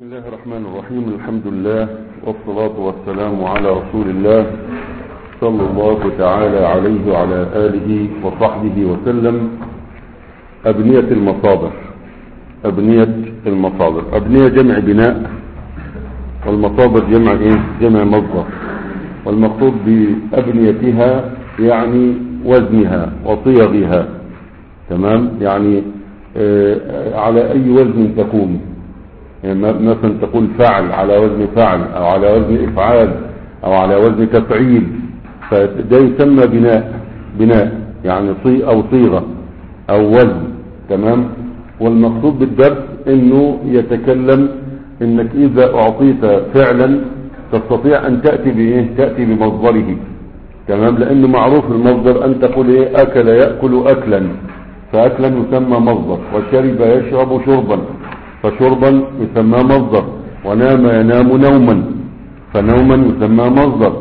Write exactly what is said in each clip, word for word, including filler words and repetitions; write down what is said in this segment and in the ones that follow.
بسم الله الرحمن الرحيم. الحمد لله والصلاة والسلام على رسول الله صلى الله تعالى عليه وعلى آله وصحبه وسلم. أبنية المصادر أبنية المصادر أبنية جمع بناء، والمصادر جمع إيه؟ جمع مصدر. والمقصود بأبنيتها يعني وزنها وصيغها، تمام؟ يعني آه على أي وزن تكون، يعني مثلا تقول فعل على وزن فعل او على وزن افعال او على وزن تفعيل، فده يسمى بناء بناء يعني صي او صيغة او وزن، تمام؟ والمقصود بالدرس انه يتكلم انك اذا اعطيت فعلا تستطيع ان تأتي بايه؟ تأتي بمصدره، تمام؟ لانه معروف المصدر ان تقول ايه؟ اكل يأكل اكلا، فاكلا يسمى مصدر، وشرب يشرب شربا، فشربا يسمى مصدر، ونام ينام نوما، فنوما يسمى مصدر،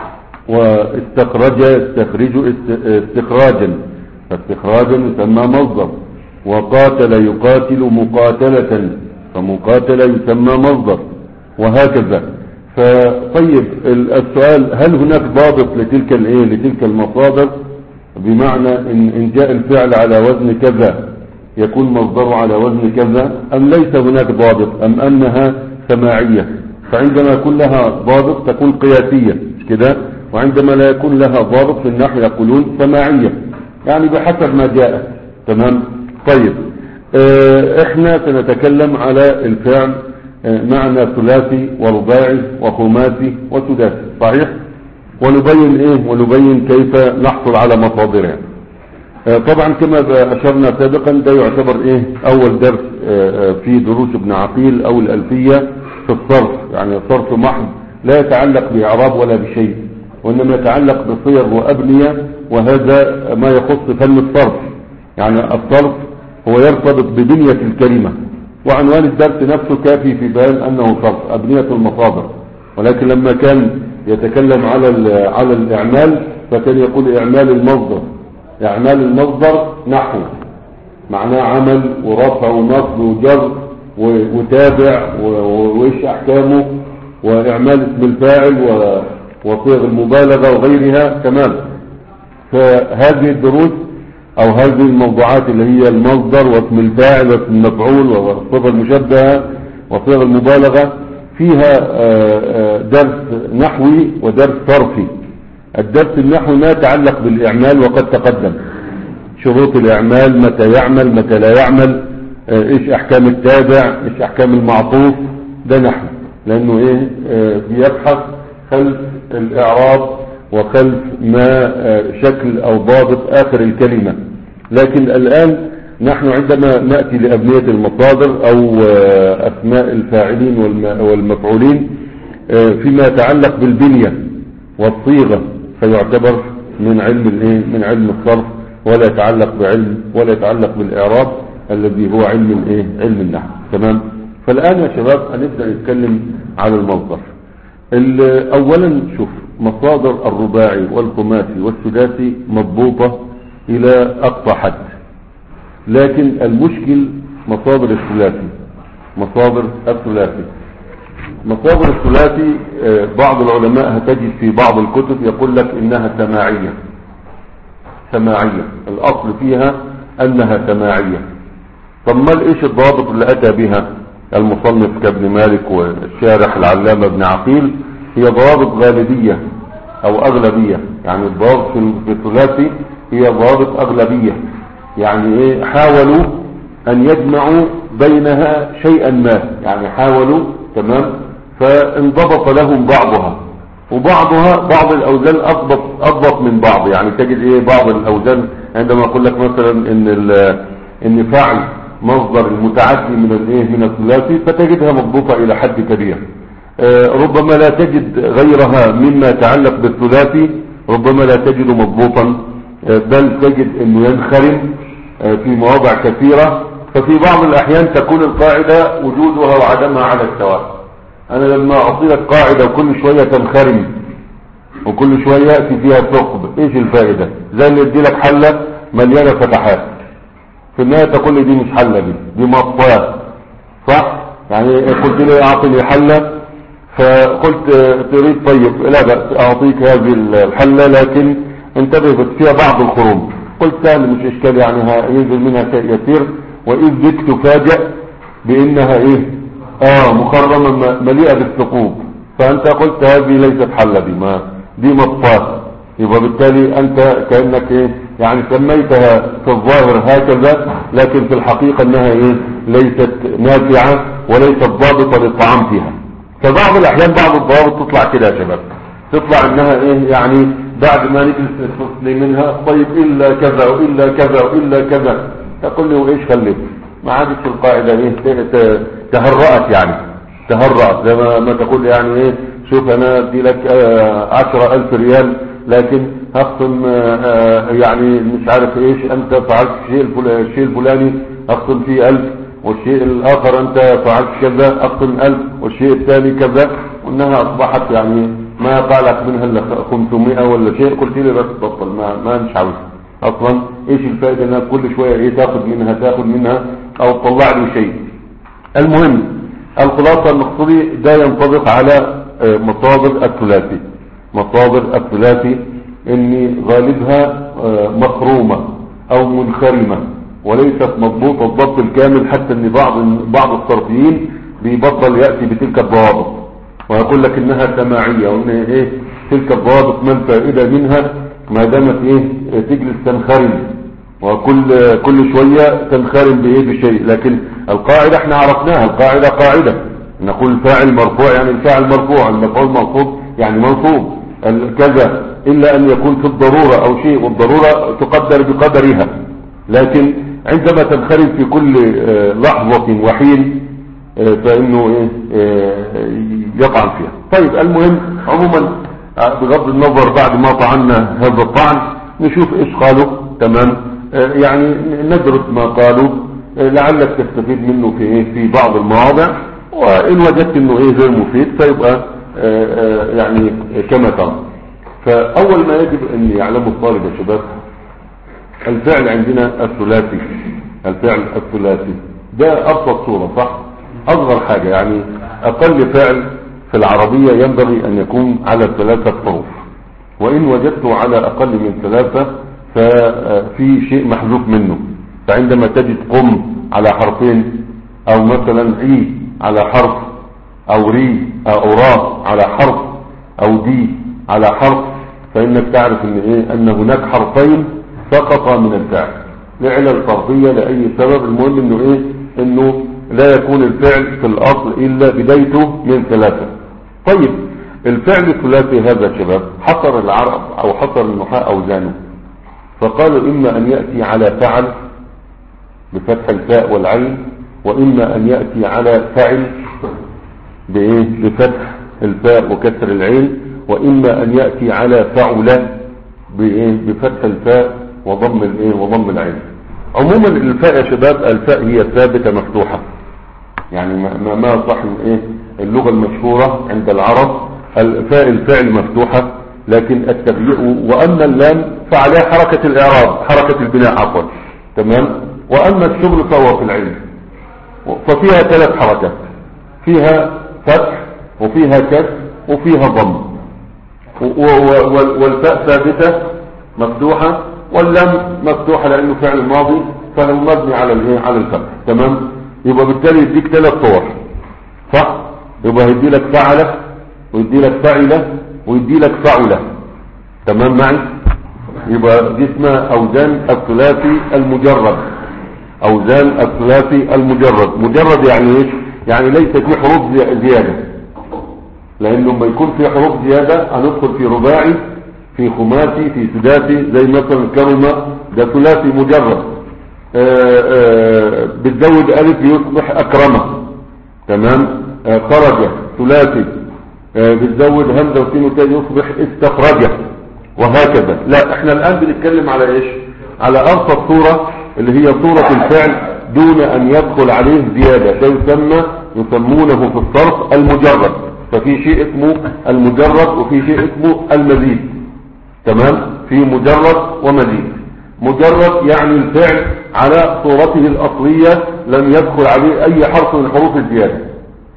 واستخرج يستخرج استخراجا، فاستخراجا يسمى مصدر، وقاتل يقاتل مقاتلة، فمقاتل يسمى مصدر، وهكذا. فطيب السؤال، هل هناك ضابط لتلك الايه لتلك المصادر؟ بمعنى ان ان جاء الفعل على وزن كذا يكون مصدره على وزن كذا، أم ليس هناك ضابط، أم أنها سماعية؟ فعندما يكون لها ضابط تكون قياسية، مش كده؟ وعندما لا يكون لها ضابط في النحو يقولون سماعية، يعني بحسب ما جاء، تمام؟ طيب اه احنا سنتكلم على الفعل اه معنى ثلاثي ورباعي وخماسي وسداسي، صحيح؟ ونبين ايه ونبين كيف نحصل على مصادرها. طبعا كما اشرنا سابقا ده يعتبر ايه اول درس في دروس ابن عقيل او الالفية في الصرف، يعني صرف محض لا يتعلق باعراب ولا بشيء، وانما يتعلق بصيغ وابنية، وهذا ما يخص فن الصرف. يعني الصرف هو يرتبط ببنية الكلمة، وعنوان الدرس نفسه كافي في بيان انه صرف ابنية المصادر. ولكن لما كان يتكلم على على الاعمال فكان يقول اعمال المصدر. اعمال المصدر نحو معناه عمل ورفع ونصب وجر وتابع وايش احكامه، واعمال اسم الفاعل وصيغ المبالغه وغيرها، تمام؟ فهذه الدروس او هذه الموضوعات اللي هي المصدر واسم الفاعل واسم المفعول والصيغه المشبهه وصيغ المبالغه فيها درس نحوي ودرس صرفي. الدرس النحوي ما يتعلق بالإعمال وقد تقدم، شروط الإعمال، متى يعمل متى لا يعمل، إيش أحكام التابع، إيش أحكام المعطوف، ده نحو، لأنه إيه اه بيبحث خلف الإعراب وخلف ما اه شكل أو ضابط آخر الكلمة. لكن الآن نحن عندما نأتي لأبنية المصادر أو اه أسماء الفاعلين والمفعولين اه فيما يتعلق بالبنية والصيغة فيعتبر من علم الايه من علم الصرف، ولا يتعلق بعلم ولا يتعلق بالاعراب الذي هو علم الايه علم النحو، تمام؟ فالان يا شباب هنبدا نتكلم على المصدر. اولا شوف، مصادر الرباعي والخماسي والسداسي مضبوطه الى اقصى حد، لكن المشكل مصادر الثلاثي. مصادر الثلاثي مصادر الثلاثي بعض العلماء هتجد في بعض الكتب يقول لك انها سماعية سماعية الاصل فيها انها سماعية. طب ما ايش الضابط اللي اتى بها المصنف كابن مالك والشارح العلامة ابن عقيل؟ هي ضوابط غالبية او اغلبية. يعني الضابط في الثلاثي هي ضوابط اغلبية، يعني ايه؟ حاولوا ان يجمعوا بينها شيئا ما، يعني حاولوا، تمام؟ فانضبط لهم بعضها، وبعضها بعض الاوزان اضبط اضبط من بعض. يعني تجد ايه بعض الاوزان عندما اقول لك مثلا ان ان فعل مصدر المتعدي من الايه من الثلاثي فتجدها مضبوطه الى حد كبير. آه ربما لا تجد غيرها مما يتعلق بالثلاثي، ربما لا تجد مضبوطا، آه بل تجد انه ينخرم آه في مواضع كثيره. ففي بعض الاحيان تكون القاعده وجودها وعدمها على السواء. انا لما اعطي لك قاعدة وكل شوية تنخرم وكل شوية يأتي فيها ثقب، ايش الفائدة؟ زي اللي يدي لك حلة مليانة فتحات، في النهاية تقول لي دي مش حلة، دي دي مطاة، صح؟ يعني قلت لي اعطني حلة، فقلت تريد طيب لا بأس اعطيك هذه الحلة، لكن انتبه بس فيها بعض الخروم. قلت سهل مش اشكال، يعني ينزل منها شيء يسير. واذ بك تفاجأ بانها ايه اه مخرمة مليئة بالثقوب، فانت قلت هذه ليست حلة، دي ما دي مطفاة. يبقى بالتالي انت كأنك ايه يعني سميتها في الظاهر هكذا، لكن في الحقيقة انها ايه ليست نافعة وليست ضابطة للطعام فيها. فبعض الاحيان بعض الضوابط تطلع كده يا شباب، تطلع انها ايه يعني بعد ما نجلس نفصل منها طيب الا كذا والا كذا والا كذا، تقول لي وايش خليت ما عادش القاعدة ايه تهرأت، يعني تهرأت زي ما, ما تقول يعني ايه شوف انا ادي لك عشرة الف ريال، لكن هخصم يعني مش عارف ايش، انت فعلت الشيء الفلاني اخصم فيه الف، والشيء الاخر انت فعلت كذا اخصم الف، والشيء الثاني كذا، وانها اصبحت يعني ما يقالك منها الا خمسمائة ولا شيء. قلت لي بس بطل، ما ما مش عاوز اصلا. ايش الفائدة انها كل شوية ايه تاخذ منها تاخذ منها او تطلع لي شيء. المهم الخلاصة المقصودي ده ينطبق على مصادر الثلاثي. مصادر الثلاثي اني غالبها مخرومة او منخرمة وليست مضبوطة الضبط الكامل، حتى ان بعض بعض الصرفيين بيبطل يأتي بتلك الضوابط ويقول لك انها سماعية، وان ايه تلك الضوابط ما الفائدة منها ما دامت ايه تجلس تنخرم، وكل كل شوية تنخرم بايه بشيء. لكن القاعدة احنا عرفناها، القاعدة قاعدة نقول الفاعل مرفوع يعني الفاعل مرفوع، المفعول منصوب يعني منصوب كذا، الا ان يكون في الضرورة او شيء، والضرورة تقدر بقدرها، لكن عندما تنخرم في كل لحظة وحين فانه ايه يطعن فيها. طيب المهم عموما بغض النظر بعد ما طعنا هذا الطعن نشوف ايش قالوا، تمام، يعني ندرس ما قالوا لعلك تستفيد منه في ايه في بعض المواضع، وان وجدت انه ايه غير مفيد فيبقى يعني كما ترى. فاول ما يجب ان يعلمه الطالب يا شباب الفعل عندنا الثلاثي. الفعل الثلاثي ده ابسط صورة صح، اصغر حاجة، يعني اقل فعل في العربية ينبغي ان يكون على ثلاثة حروف، وان وجدته على اقل من ثلاثة ففي شيء محذوف منه. فعندما تجد قم على حرفين، او مثلا عي على حرف، او ري او را على حرف، او دي على حرف، فانك تعرف ان ايه ان هناك حرفين سقطا من الفعل لعلل فرضية لاي سبب. المهم انه ايه انه لا يكون الفعل في الاصل الا بدايته من ثلاثة. طيب الفعل الثلاثي هذا شباب حصر العرب او حصر النحاة اوزانه، فقالوا اما ان يأتي على فعل بفتح الفاء والعين، واما ان يأتي على فعل بايه بفتح الفاء وكسر العين، واما ان يأتي على فعل بايه بفتح الفاء وضم الايه وضم العين. عموما الفاء يا شباب الفاء هي ثابتة مفتوحة، يعني ما ما صح ايه اللغة المشهورة عند العرب الفاء الفعل مفتوحة، لكن التبييع. واما اللام فعليها حركة الاعراب حركة البناء عفوا، تمام. واما الشغل فهو في العلم، ففيها ثلاث حركات، فيها فتح وفيها كسر وفيها ضم، والفاء ثابتة مفتوحة، واللام مفتوحة لانه فعل ماضي فهو مبني على الايه على الفتح، تمام. يبقى بالتالي يديك ثلاث صور صح، يبقى يدي لك فعله ويدي لك فعله ويدي لك فعله، تمام معي. يبقى دي اسمها اوزان الثلاثي المجرد. اوزان الثلاثي المجرد، مجرد يعني ايش؟ يعني ليس في حروف زيادة، لانه لما يكون في حروف زيادة هندخل في رباعي في خماسي في سداسي، زي مثلا كرمة ده ثلاثي مجرد، بتزود الف يصبح اكرمة، تمام. خرج ثلاثي بتزود همزة وسين وتاء يصبح استخرجه، وهكذا. لا احنا الان بنتكلم على ايش؟ على ابسط صورة اللي هي صورة الفعل دون ان يدخل عليه زيادة، ده يسمى يسمونه في الصرف المجرد. ففي شيء اسمه المجرد وفي شيء اسمه المزيد، تمام. في مجرد ومزيد. مجرد يعني الفعل على صورته الاصلية لم يدخل عليه اي حرف من حروف الزيادة،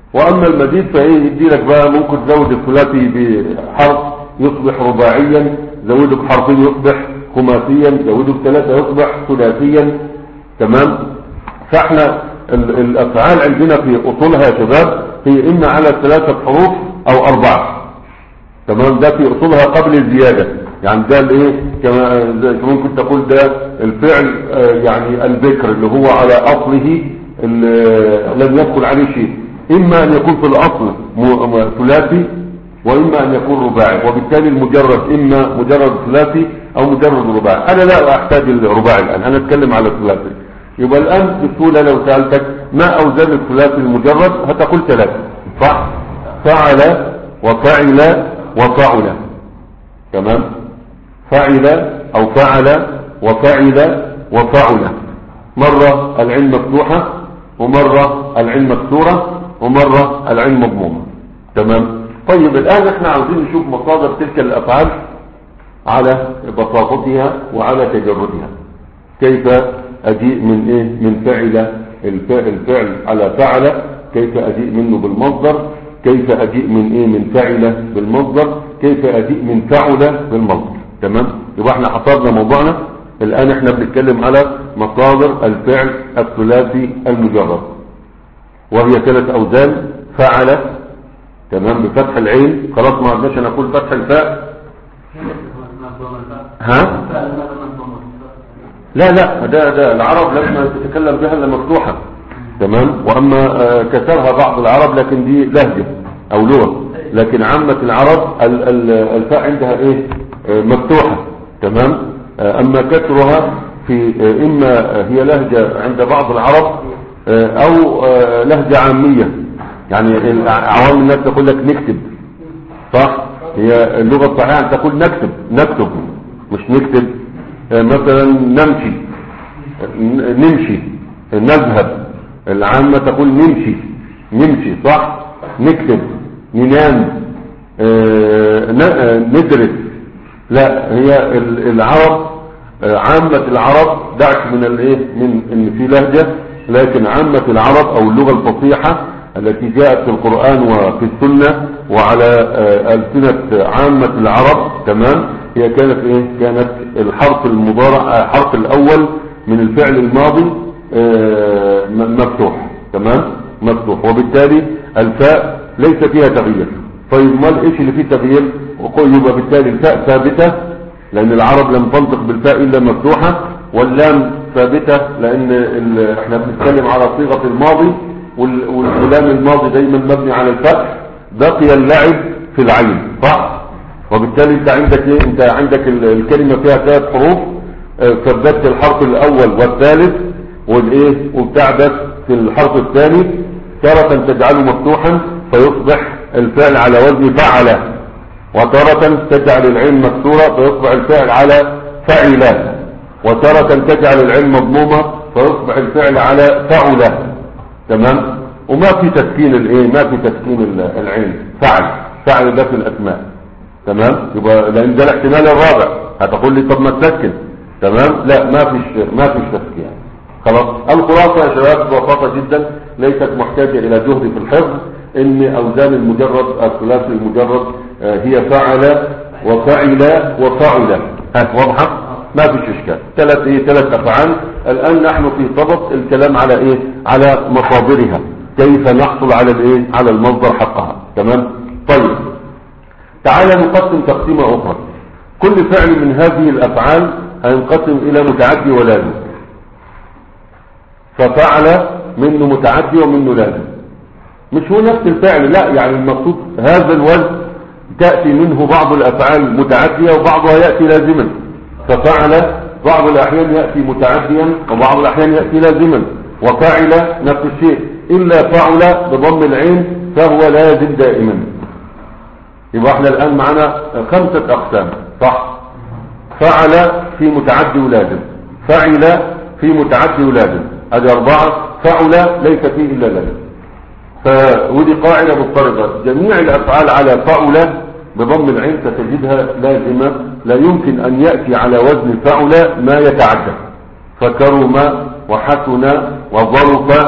واما المزيد فايه يدي لك بقى ممكن تزود الثلاثي بحرف يصبح رباعيا، زوده بحرفين يصبح خماسيا، زوده بثلاثة يصبح ثلاثيا. تمام. فاحنا الافعال عندنا في اصولها يا شباب هي اما على ثلاثة حروف او اربعة. تمام. ده في اصولها قبل الزيادة، يعني ده الايه كما ممكن تقول ده الفعل يعني الذكر اللي هو على اصله لم يدخل عليه شيء، اما ان يكون في الاصل ثلاثي واما ان يكون رباعي، وبالتالي المجرد اما مجرد ثلاثي او مجرد رباعي. انا لا احتاج الرباعي الان، انا اتكلم على الثلاثي. يبقى الان بسهوله لو سالتك ما اوزان الثلاثي المجرد هتقول ثلاثه، صح؟ فعل وفعل وفعل. تمام. فعل او فعل وفعل وفعل، مره العين مفتوحه ومره العين مكسوره ومره العين مضمومه. تمام. طيب الان احنا عاوزين نشوف مصادر تلك الافعال على بساطتها وعلى تجردها. كيف اجيء من ايه من فعل الفعل على فعل، كيف اجيء منه بالمصدر، كيف اجيء من ايه من فعل بالمصدر، كيف اجيء من فعل بالمصدر. تمام. يبقى احنا حصرنا موضوعنا الان، احنا بنتكلم على مصادر الفعل الثلاثي المجرد، وهي ثلاث اوزان. فعل، تمام، بفتح العين، خلاص ما عندناش نقول فتح الفاء. ها لا لا ده ده العرب لما تتكلم بها الا مفتوحه. تمام. واما كسرها بعض العرب لكن دي لهجه او لغه، لكن عامه العرب الفاء عندها ايه مفتوحه. تمام. اما كسرها في اما هي لهجه عند بعض العرب او لهجه عاميه، يعني عوام الناس تقول لك نكتب، صح؟ هي اللغه الصحيحه ان تقول نكتب نكتب مش نكتب. مثلا نمشي نمشي نذهب، العامة تقول نمشي نمشي، صح؟ نكتب ننام ندرس. لا، هي العرب عامة العرب دعك من الايه من ان في لهجة، لكن عامة العرب او اللغة الفصيحة التي جاءت في القرآن وفي السنة وعلى ألسنة عامة العرب، تمام، هي كانت ايه كانت الحرف المضارع الحرف الاول من الفعل الماضي مفتوح. تمام. مفتوح، وبالتالي الفاء ليس فيها تغيير. طيب ما ايش اللي فيه تغيير؟ يبقى بالتالي الفاء ثابتة لان العرب لم تنطق بالفاء الا مفتوحة، واللام ثابتة لان احنا بنتكلم على صيغة الماضي، والكلام الماضي دايما مبني على الفتح. بقي اللعب في العين، صح؟ وبالتالي انت عندك ايه انت عندك الكلمة فيها ثلاث حروف، ثبتت الحرف الاول والثالث والايه وبتعبث في الحرف الثاني، تارة تجعله مفتوحا فيصبح الفعل على وزن فعل، وتارة تجعل العين مكسورة فيصبح الفعل على فعل، وتارة تجعل العين مضمومة فيصبح الفعل على فعل. تمام. وما في تسكين الايه ما في تسكين العين، فعل فعل ده في الاسماء. تمام. يبقى لان ده الاحتمال الرابع. هتقول لي طب ما تسكن، تمام، لا ما فيش ما فيش تسكين. خلاص. الخلاصه يا شباب ببساطه جدا، ليست محتاجه الى جهد في الحفظ، ان اوزان المجرد الثلاثي المجرد هي فعل وفعل وفعل. ها واضحه؟ ما فيش اشكال. ثلاث ايه ثلاث افعال. الان نحن في صدد الكلام على ايه على مصادرها، كيف نحصل على الايه على المصدر حقها. تمام. طيب تعالى نقسم تقسيمه اخرى. كل فعل من هذه الافعال هينقسم الى متعدي ولازم. ففعل منه متعدي ومنه لازم، مش هو نفس الفعل، لا، يعني المقصود هذا الوزن تأتي منه بعض الافعال متعدية وبعضها يأتي لازما. ففعل بعض الاحيان يأتي متعديا وبعض الاحيان يأتي لازما، وفعل نفس الشيء، الا فعل بضم العين فهو لازم دائما. يبقى احنا الان معنا خمسة اقسام، صح؟ فعل في متعدي ولازم، فعل في متعدي ولازم، ادي اربعة. فعل ليس فيه الا لازم. فودي قاعدة مضطردة، جميع الافعال على فعل بضم العين ستجدها لازمة، لا يمكن ان يأتي على وزن فعل ما يتعدى. فكرم وحسن وظرف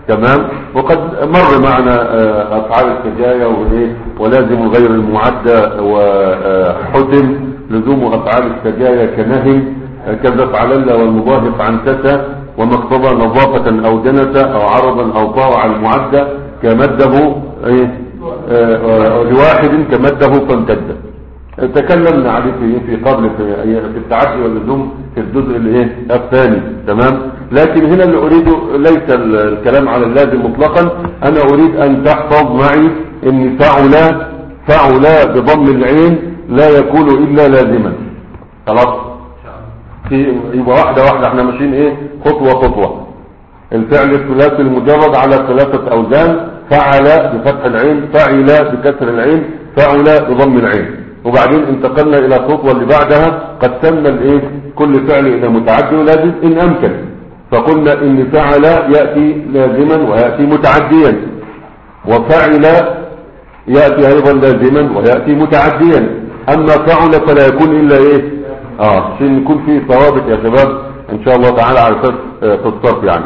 تمام. وقد مر معنا افعال السجايا وايه ولازم غير المعدة وحتم لزوم افعال السجايا كنهي كذا فعلل والمضاهف عن تسى وما اقتضى نظافة او دنسة او عرضا او طاوع المعدة كمده ايه لواحد كمده فامتد. تكلمنا عليه في في قبل في, في التعدي واللزوم في الجزء الايه الثاني. تمام. لكن هنا اللي اريده ليس الكلام على اللازم مطلقا. انا اريد ان تحفظ معي ان فعل فعل بضم العين لا يكون الا لازما. خلاص يبقى واحده واحده احنا ماشيين ايه خطوه خطوه. الفعل الثلاثي المجرد على ثلاثه اوزان: فعل بفتح العين، فعل بكسر العين، فعل بضم العين. وبعدين انتقلنا الى الخطوه اللي بعدها قسمنا الايه كل فعل الى متعدي ولازم ان امكن. فقلنا ان فعل ياتي لازما وياتي متعديا، وفعل ياتي ايضا لازما وياتي متعديا. اما فعل فلا يكون الا ايه اه عشان يكون فيه ثوابت يا شباب ان شاء الله تعالى على اساس في الصرف يعني.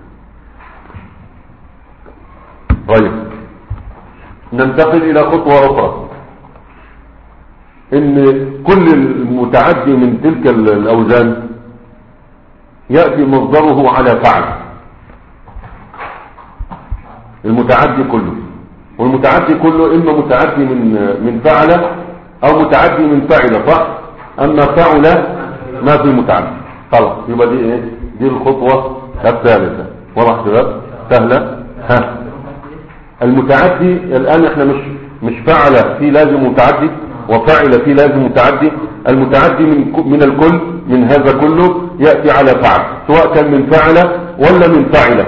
طيب ننتقل الى خطوه اخرى، ان كل المتعدي من تلك الاوزان يأتي مصدره على فعل. المتعدي كله، والمتعدي كله اما متعدي من من فعل او متعدي من فعل، صح؟ اما فعل ما في متعدي. خلاص يبقى دي ايه دي الخطوة الثالثة. واضح شباب؟ سهلة. ها المتعدي الان احنا مش مش فعل في لازم متعدي وفعل في لازم متعدي. المتعدي من من الكل من هذا كله يأتي على فعل، سواء كان من فعل ولا من فعل.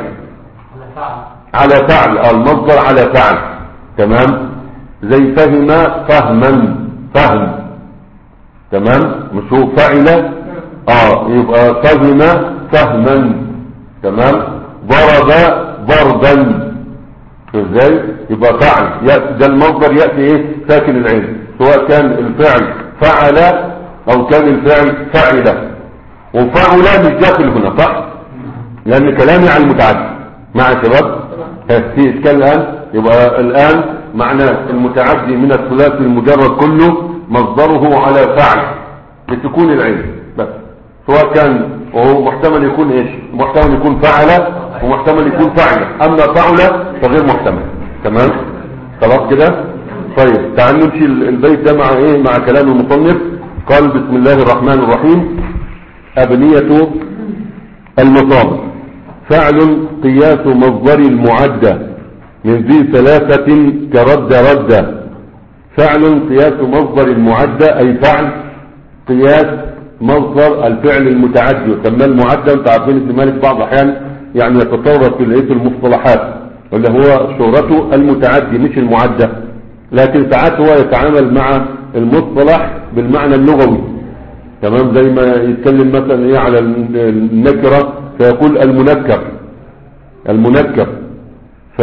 على فعل المصدر على فعل. تمام. زي فهم فهما فهم. تمام. مش هو فعل اه يبقى فهم فهما. تمام. ضرب ضربا. ازاي يبقى فعل يأتي ده المصدر يأتي ايه ساكن العين، سواء كان الفعل فعل او كان الفعل فعل. وفعل مش داخل هنا، صح؟ لان كلامي عن المتعدي مع شباب في اشكال الان. يبقى الان معنى المتعدي من الثلاثي المجرد كله مصدره على فعل لتكون العين بس، سواء كان وهو محتمل يكون ايش محتمل يكون فعل ومحتمل يكون فعل. اما فعل فغير محتمل. تمام. خلاص كده. طيب تعال نمشي البيت ده مع ايه مع كلام المصنف. قال بسم الله الرحمن الرحيم: أبنية المصادر: فعل قياس مصدر المعدة من ذي ثلاثة كرد رد. فعل قياس مصدر المعدة أي فعل قياس مصدر الفعل المتعدي. وسمى المعدة انت عارفين ابن مالك بعض الأحيان يعني يتصور في الايه المصطلحات اللي هو شهرته المتعدي مش المعدة، لكن ساعات هو يتعامل مع المصطلح بالمعنى اللغوي. تمام. زي ما يتكلم مثلا ايه على النكرة فيقول المنكر المنكر. ف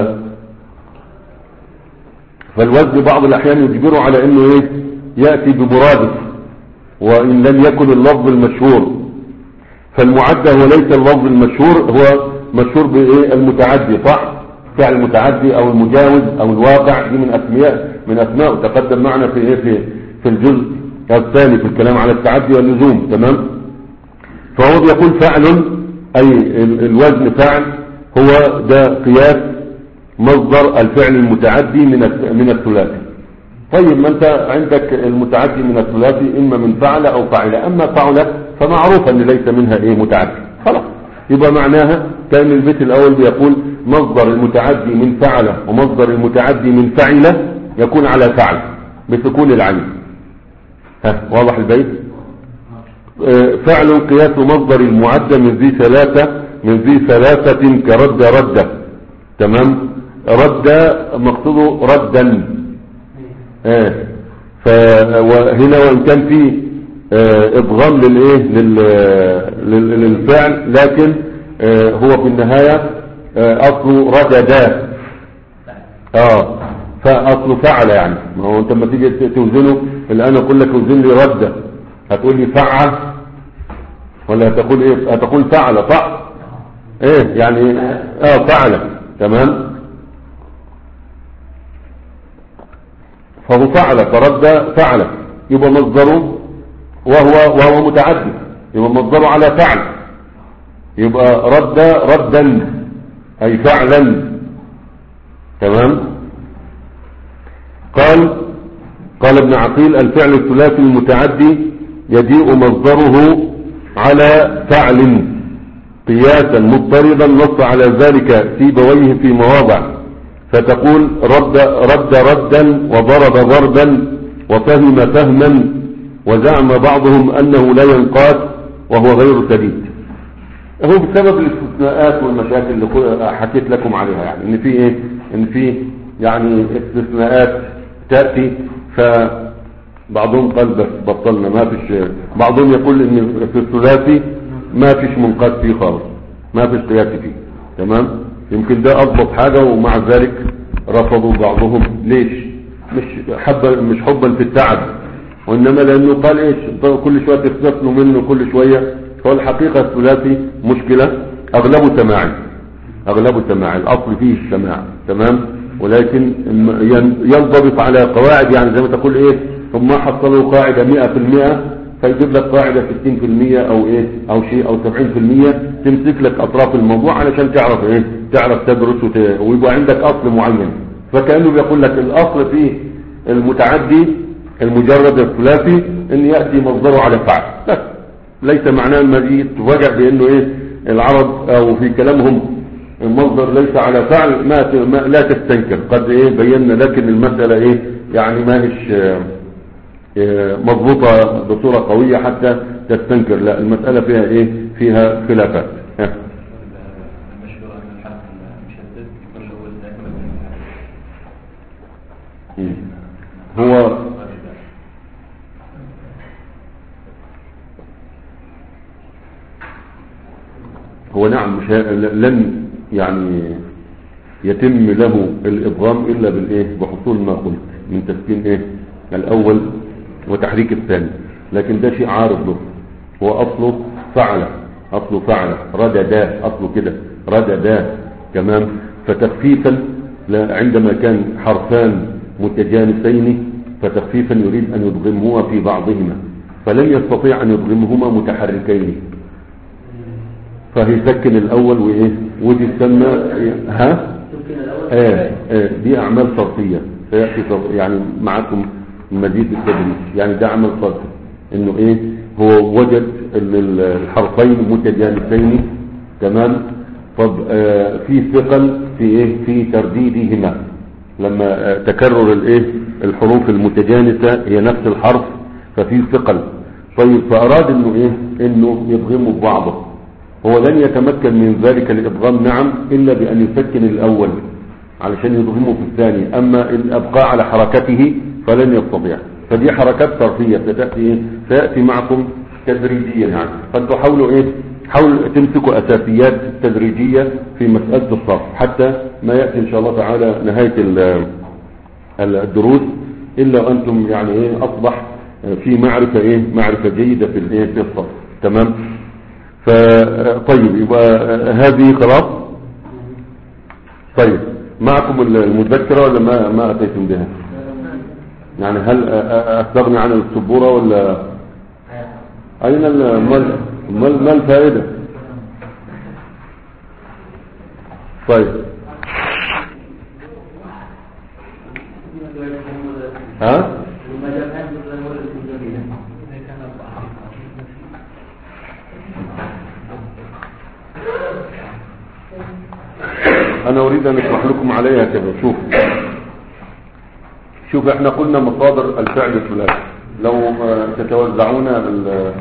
فالوزن بعض الاحيان يجبره على انه ايه يأتي بمرادف وان لم يكن اللفظ المشهور. فالمعدة هو ليس اللفظ المشهور، هو مشهور بايه المتعدي، صح؟ فعل المتعدي او المجاوز او الواقع دي من اسماء من اسماء تقدم معنا في ايه في في الجزء الثاني في الكلام على التعدي واللزوم. تمام. فهو بيقول فعل اي الوزن فعل هو ده قياس مصدر الفعل المتعدي من من الثلاثي. طيب ما انت عندك المتعدي من الثلاثي اما من فعل او فعل. اما فعل فمعروف ان ليس منها ايه متعدي. خلاص يبقى معناها كان البيت الاول بيقول مصدر المتعدي من فعل ومصدر المتعدي من فعل يكون على فعل بسكون العين. ها واضح البيت؟ اه فعل قياس مصدر المعدة من ذي ثلاثة من ذي ثلاثة كرد رد. تمام. رد مقصوده ردا. اه فهنا وان كان في اه ادغام للايه للفعل، لكن اه هو في النهاية اه اصله رددا. اه فاصله فعل يعني. ما هو انت لما تيجي توزنه الان اقول لك اوزن لي رده هتقول لي فعل ولا هتقول ايه هتقول فعل، صح؟ ايه يعني اه فعل. تمام. فهو فعل فرد فعل، يبقى مصدره وهو وهو متعدي، يبقى مصدره على فعل، يبقى رد ردا اي فعلا. تمام. قال قال ابن عقيل الفعل الثلاثي المتعدي يجيء مصدره على فعل قياسا مضطردا، نص على ذلك سيبويه في مواضع، فتقول رد رد ردا وضرب ضربا وفهم فهما، وزعم بعضهم انه لا ينقاس وهو غير سديد. هو بسبب الاستثناءات والمشاكل اللي حكيت لكم عليها، يعني ان في ايه ان في يعني استثناءات تأتي، فبعضهم قال بس بطلنا ما فيش، بعضهم يقول ان في الثلاثي ما فيش منقاس فيه خالص، ما فيش قياس فيه. تمام. يمكن ده اضبط حاجة، ومع ذلك رفضوا بعضهم. ليش؟ مش حبا مش حبا في التعب، وانما لانه قال ايش كل شوية تستثنوا منه كل شوية. فهو الحقيقة الثلاثي مشكلة اغلبه سماعي، اغلبه سماعي، الاصل فيه السماع. تمام. ولكن ينضبط على قواعد، يعني زي ما تقول ايه ثم حصلوا قاعدة مئة في المئة، فيجيب لك قاعدة ستين في المئة او ايه او شيء او سبعين في المئة، تمسك لك اطراف الموضوع علشان تعرف ايه تعرف تدرس وت... ويبقى عندك اصل معين. فكأنه بيقول لك الاصل فيه المتعدي المجرد الثلاثي ان يأتي مصدره على فعل بس، ليس معناه المزيد تفاجأ بانه ايه العرب او في كلامهم المصدر ليس على فعل ما, ما لا تستنكر. قد ايه بينا لكن المسألة ايه يعني ما هيش إيه مضبوطة بصورة قوية حتى تستنكر، لا المسألة فيها ايه فيها خلافات. هو هو نعم مش لن يعني يتم له الإضغام إلا بالإيه بحصول ما قلت من تسكين إيه الأول وتحريك الثاني، لكن ده شيء عارض له. هو أصله فعل، أصله فعل رددا، أصله كده رددا. تمام. فتخفيفا عندما كان حرفان متجانسين فتخفيفا يريد أن يضغمهما في بعضهما، فلن يستطيع أن يضغمهما متحركين، فهيسكن الأول وإيه ودي تسمى ها آه آه دي أعمال صرفية سيأتي يعني معكم مزيد التدريس. يعني ده عمل صرفي إنه إيه هو وجد الحرفين متجانسين. تمام. طب آه في ثقل في إيه في ترديدهما لما آه تكرر الإيه الحروف المتجانسة هي نفس الحرف ففي ثقل. طيب فأراد إنه إيه إنه يضغموا ببعضه. هو لن يتمكن من ذلك الإضغام نعم إلا بأن يسكن الأول علشان يضغمه في الثاني، أما الأبقاء على حركته فلن يستطيع. فدي حركات صرفية ستأتي إيه؟ سيأتي معكم تدريجيا. يعني فأنتوا حاولوا إيه حاولوا تمسكوا أساسيات تدريجية في مسألة الصرف حتى ما يأتي إن شاء الله تعالى نهاية الدروس إلا وأنتم يعني إيه أصبح في معرفة إيه معرفة جيدة في الإيه في الصرف. تمام. فطيب يبقى هذه خلاص. طيب معكم المذكرة ولا ما ما أتيتم بها؟ يعني هل أستغني عن السبورة ولا أين ما الفائدة؟ طيب ها أنا أريد أن أشرح لكم عليها كذا. شوف شوف احنا قلنا مصادر الفعل الثلاثي، لو تتوزعون ال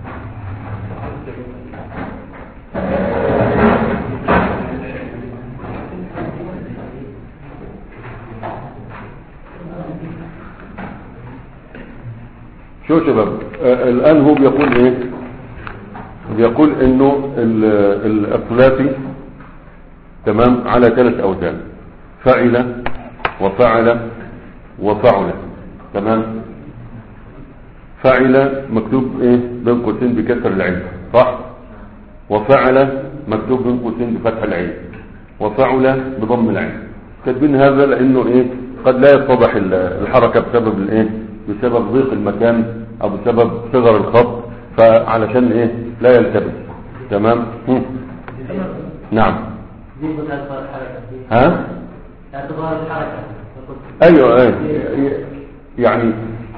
شو شباب آه الآن هو بيقول ايه بيقول انه الثلاثي تمام على ثلاث اوزان: فعل وفعل وفعل. تمام. فعل مكتوب ايه بين قوسين بكسر العين صح، وفعل مكتوب بين قوسين بفتح العين، وفعل بضم العين. كاتبين هذا لانه ايه قد لا يتضح الحركة بسبب الايه بسبب ضيق المكان او بسبب صغر الخط، فعلشان ايه لا يلتبس. تمام. هم. نعم. ها ايوه ايوه يعني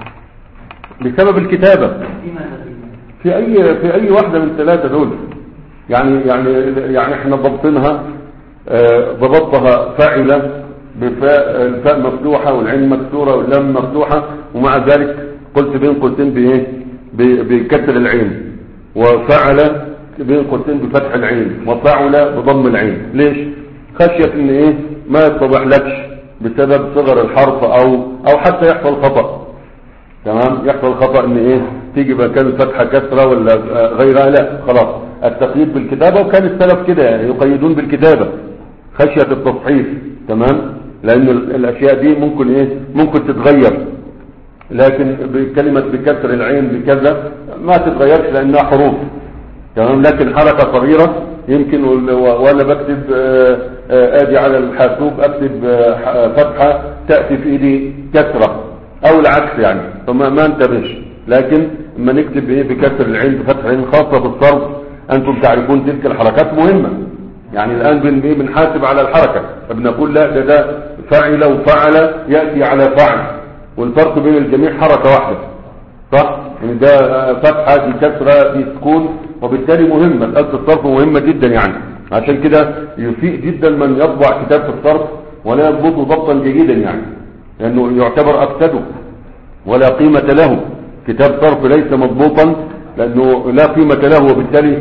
بسبب الكتابة في اي في اي واحدة من ثلاثة دول، يعني يعني يعني احنا ضبطنها اه ضبطها فاعلة بفاء الفاء مفتوحة والعين مكسورة واللام مفتوحة، ومع ذلك قلت بين قوسين بايه بكسر العين، وفعل بين قوسين بفتح العين، وفعل بضم العين. ليش؟ خشية ان ايه ما يتضح لكش بسبب صغر الحرف او او حتى يحصل خطأ. تمام. يحصل خطأ ان ايه تيجي مكان الفتحة كسرة ولا غيرها، لا خلاص التقييد بالكتابة، وكان السلف كده يعني يقيدون بالكتابة خشية التصحيف. تمام. لان الاشياء دي ممكن ايه ممكن تتغير، لكن بكلمة بكسر العين بكذا ما تتغيرش لانها حروف. تمام. لكن حركة صغيرة يمكن وانا بكتب ادي على الحاسوب اكتب فتحة تأتي في ايدي كسرة او العكس يعني، فما ما انتبهش. لكن لما نكتب ايه بكسر العين بفتح العين خاصة بالصرف، انتم تعرفون تلك الحركات مهمة. يعني الان بن بنحاسب على الحركة، فبنقول لا ده ده فعل وفعل يأتي على فعل، والفرق بين الجميع حركة واحدة. صح؟ يعني ده فتحة دي كسرة دي سكون، وبالتالي مهمة. مسألة الصرف مهمة جدا يعني، عشان كده يسيء جدا من يطبع كتاب في الصرف ولا يضبطه ضبطا جيدا يعني، لأنه يعتبر أفسده ولا قيمة له. كتاب صرف ليس مضبوطا لأنه لا قيمة له، وبالتالي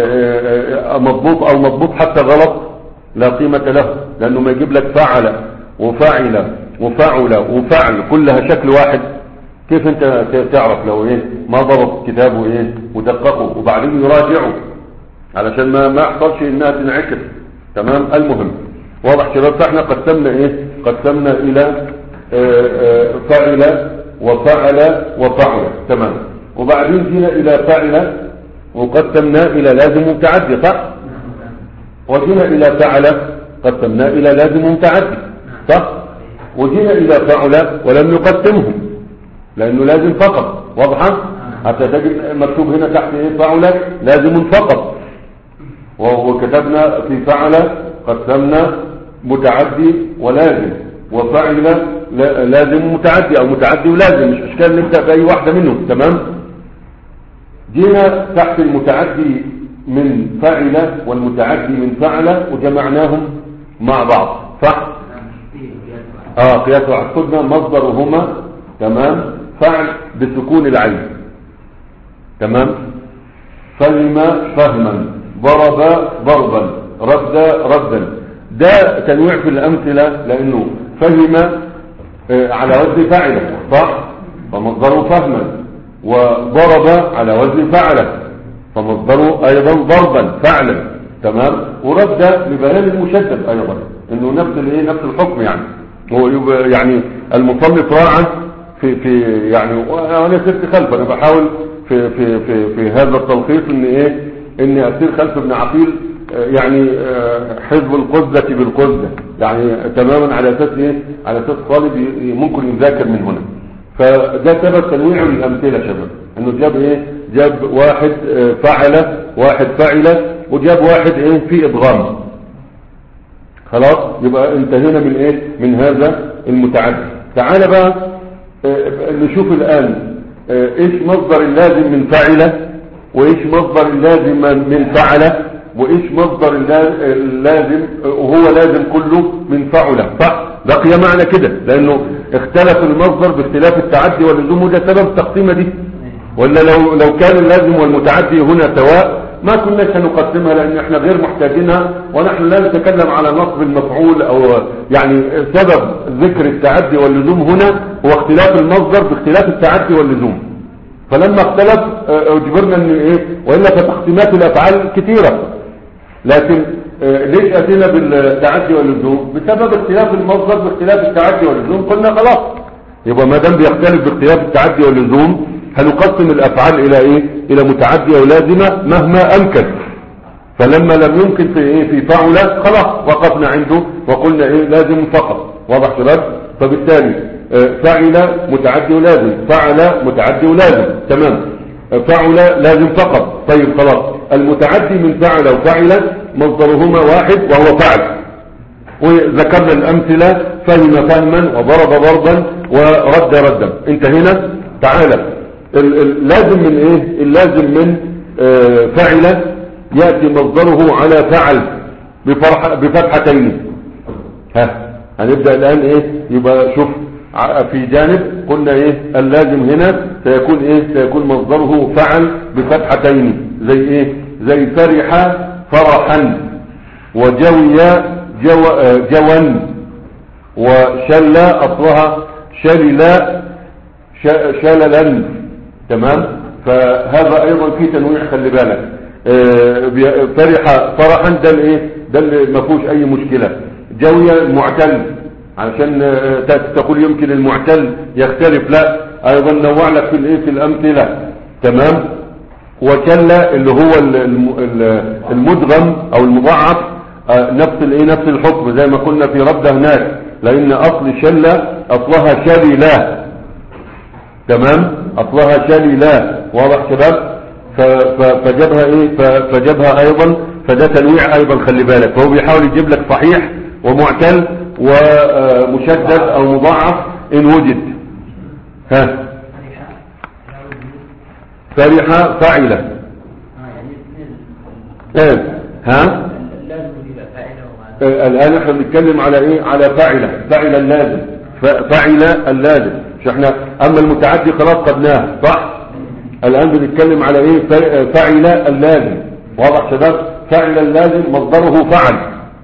مضبوط أو مضبوط حتى غلط لا قيمة له، لأنه ما يجيب لك فعل وفعل وفعل وفعل كلها شكل واحد. كيف انت تعرف لو ايه ما ضبط كتابه ايه ودققه وبعدين يراجعه علشان ما ما يحصلش انها تنعكس. تمام. المهم واضح شباب. فاحنا قسمنا ايه قسمنا الى اه اه فعل وفعل وفعل. تمام. وبعدين جينا الى فعل وقسمنا الى لازم متعدي. صح. وجينا الى فعل قسمنا الى لازم متعدي. صح. وجينا الى فعل ولم نقسمه لانه لازم فقط. واضحة؟ حتى تجد مكتوب هنا تحت ايه فعل لازم فقط، وكتبنا في فعل قسمنا متعدي ولازم، وفعل لازم متعدي او متعدي ولازم، مش اشكال نبدأ باي واحدة منهم. تمام. جينا تحت المتعدي من فعل والمتعدي من فعل وجمعناهم مع بعض. صح. اه قياس وعقدنا مصدرهما. تمام. فعل بسكون العين. تمام. فهم فهما، ضرب ضربا، رد ردا. ده تنويع في الامثله، لانه فهم على وزن فعل. صح. فمصدره فهما، وضرب على وزن فعل فمصدره ايضا ضربا فعلا. تمام. ورد ببيان المشدد ايضا انه نفس الايه نفس الحكم يعني. هو يعني المصنف راعى في في يعني وانا سرت خلف، انا بحاول في في في في هذا التلخيص ان ايه اني اسير خلف ابن عقيل يعني حزب القزة بالقزة يعني تماما، على اساس ايه على اساس طالب ممكن يذاكر من هنا. فده سبب تنويع الامثله شباب، انه جاب ايه جاب واحد فعل واحد فعل وجاب واحد ايه في ادغام. خلاص يبقى انتهينا من ايه من هذا المتعدي. تعال بقى نشوف الآن ايش مصدر اللازم من فعل، وايش مصدر اللازم من فعل، وايش مصدر اللازم وهو لازم كله من فعل. صح. بقي معنى كده، لانه اختلف المصدر باختلاف التعدي واللزوم، وده سبب التقسيمه دي. ولا لو لو كان اللازم والمتعدي هنا سواء ما كناش هنقسمها، لان احنا غير محتاجينها، ونحن لا نتكلم على نصب المفعول او يعني سبب ذكر التعدي واللزوم هنا هو اختلاف المصدر باختلاف التعدي واللزوم. فلما اختلف اجبرنا ان ايه والا فتقسيمات الافعال كثيره، لكن ليش اتينا بالتعدي واللزوم؟ بسبب اختلاف المصدر باختلاف التعدي واللزوم. قلنا خلاص يبقى ما دام بيختلف باختلاف التعدي واللزوم هنقسم الافعال الى ايه الى متعدية ولازمة مهما امكن. فلما لم يمكن في ايه في فعل خلاص وقفنا عنده وقلنا ايه لازم فقط. واضح شباب؟ فبالتالي فعل متعدي ولازم، فعل متعدي ولازم، تمام. فعل لازم فقط. طيب خلاص، المتعدي من فعل وفعل مصدرهما واحد وهو فعل، وذكرنا الامثله فهم فهما وضرب ضربا ورد ردا. انتهينا. تعالى اللازم من ايه؟ اللازم من آه فعل ياتي مصدره على فعل بفرح بفتحتين. ها هنبدا الان ايه؟ يبقى شوف في جانب قلنا ايه اللازم هنا سيكون ايه؟ سيكون مصدره فعل بفتحتين. زي ايه؟ زي فرح فرحا، وجوي جو جوا، وشل اصلها شللا شللا، تمام. فهذا ايضا في تنويع، خلي بالك. اه فرح فرحا ده الايه؟ ده اللي ما فيهوش اي مشكله. جوي معتل، علشان اه تقول يمكن المعتل يختلف، لا ايضا نوع لك في الايه؟ في الامثله، تمام. وشل اللي هو المدغم او المضاعف اه نفس الايه؟ نفس الحكم زي ما قلنا في رد هناك، لان اصل شل اصلها شللا، تمام. اصلها شللا. واضح شباب؟ فجابها ايه؟ فجابها ايضا، فده تنويع ايضا، خلي بالك. فهو بيحاول يجيب لك صحيح ومعتل ومشدد او مضاعف ان وجد. ها فرح فعل ايه؟ ها الان احنا بنتكلم على ايه؟ على فاعله، فاعل اللازم، فاعل اللازم. مش احنا اما المتعدي خلاص قدناه، صح؟ الان بنتكلم على ايه؟ فاعل اللازم. واضح شباب؟ فاعل اللازم مصدره فعل.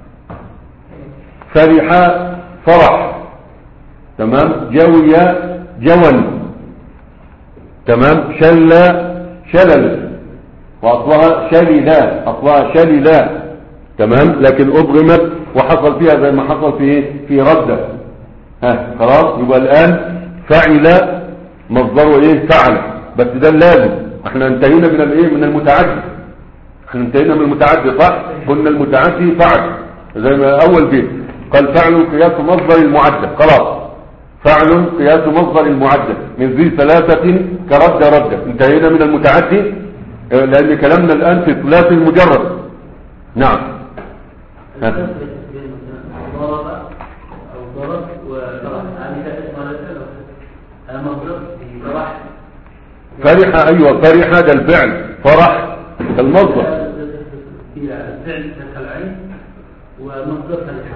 فرح فرح، تمام. جوي جوا، تمام. شل شلل، واصلها شللا، اصلها شللا، تمام. لكن ابغمت وحصل فيها زي ما حصل في ايه؟ في رده. ها خلاص. يبقى الان فعل مصدره ايه؟ فعل. بس ده اللازم. احنا انتهينا من الايه؟ من المتعدي. احنا انتهينا من المتعدي، صح؟ قلنا المتعدي فعل زي ما اول بيت قال فعل قياس مصدر المعدل. خلاص، فعل قياس مصدر المعدل من ذي ثلاثة كرد رد. انتهينا من المتعدي لان كلامنا الان في ثلاثي المجرد. نعم. ضرب او ضرب وضرب يعني ده اسمه مضرب في فرح. فرح، ايوه فرح ده الفعل، فرح المصدر. الفعل فتح العين ومصدر فرح.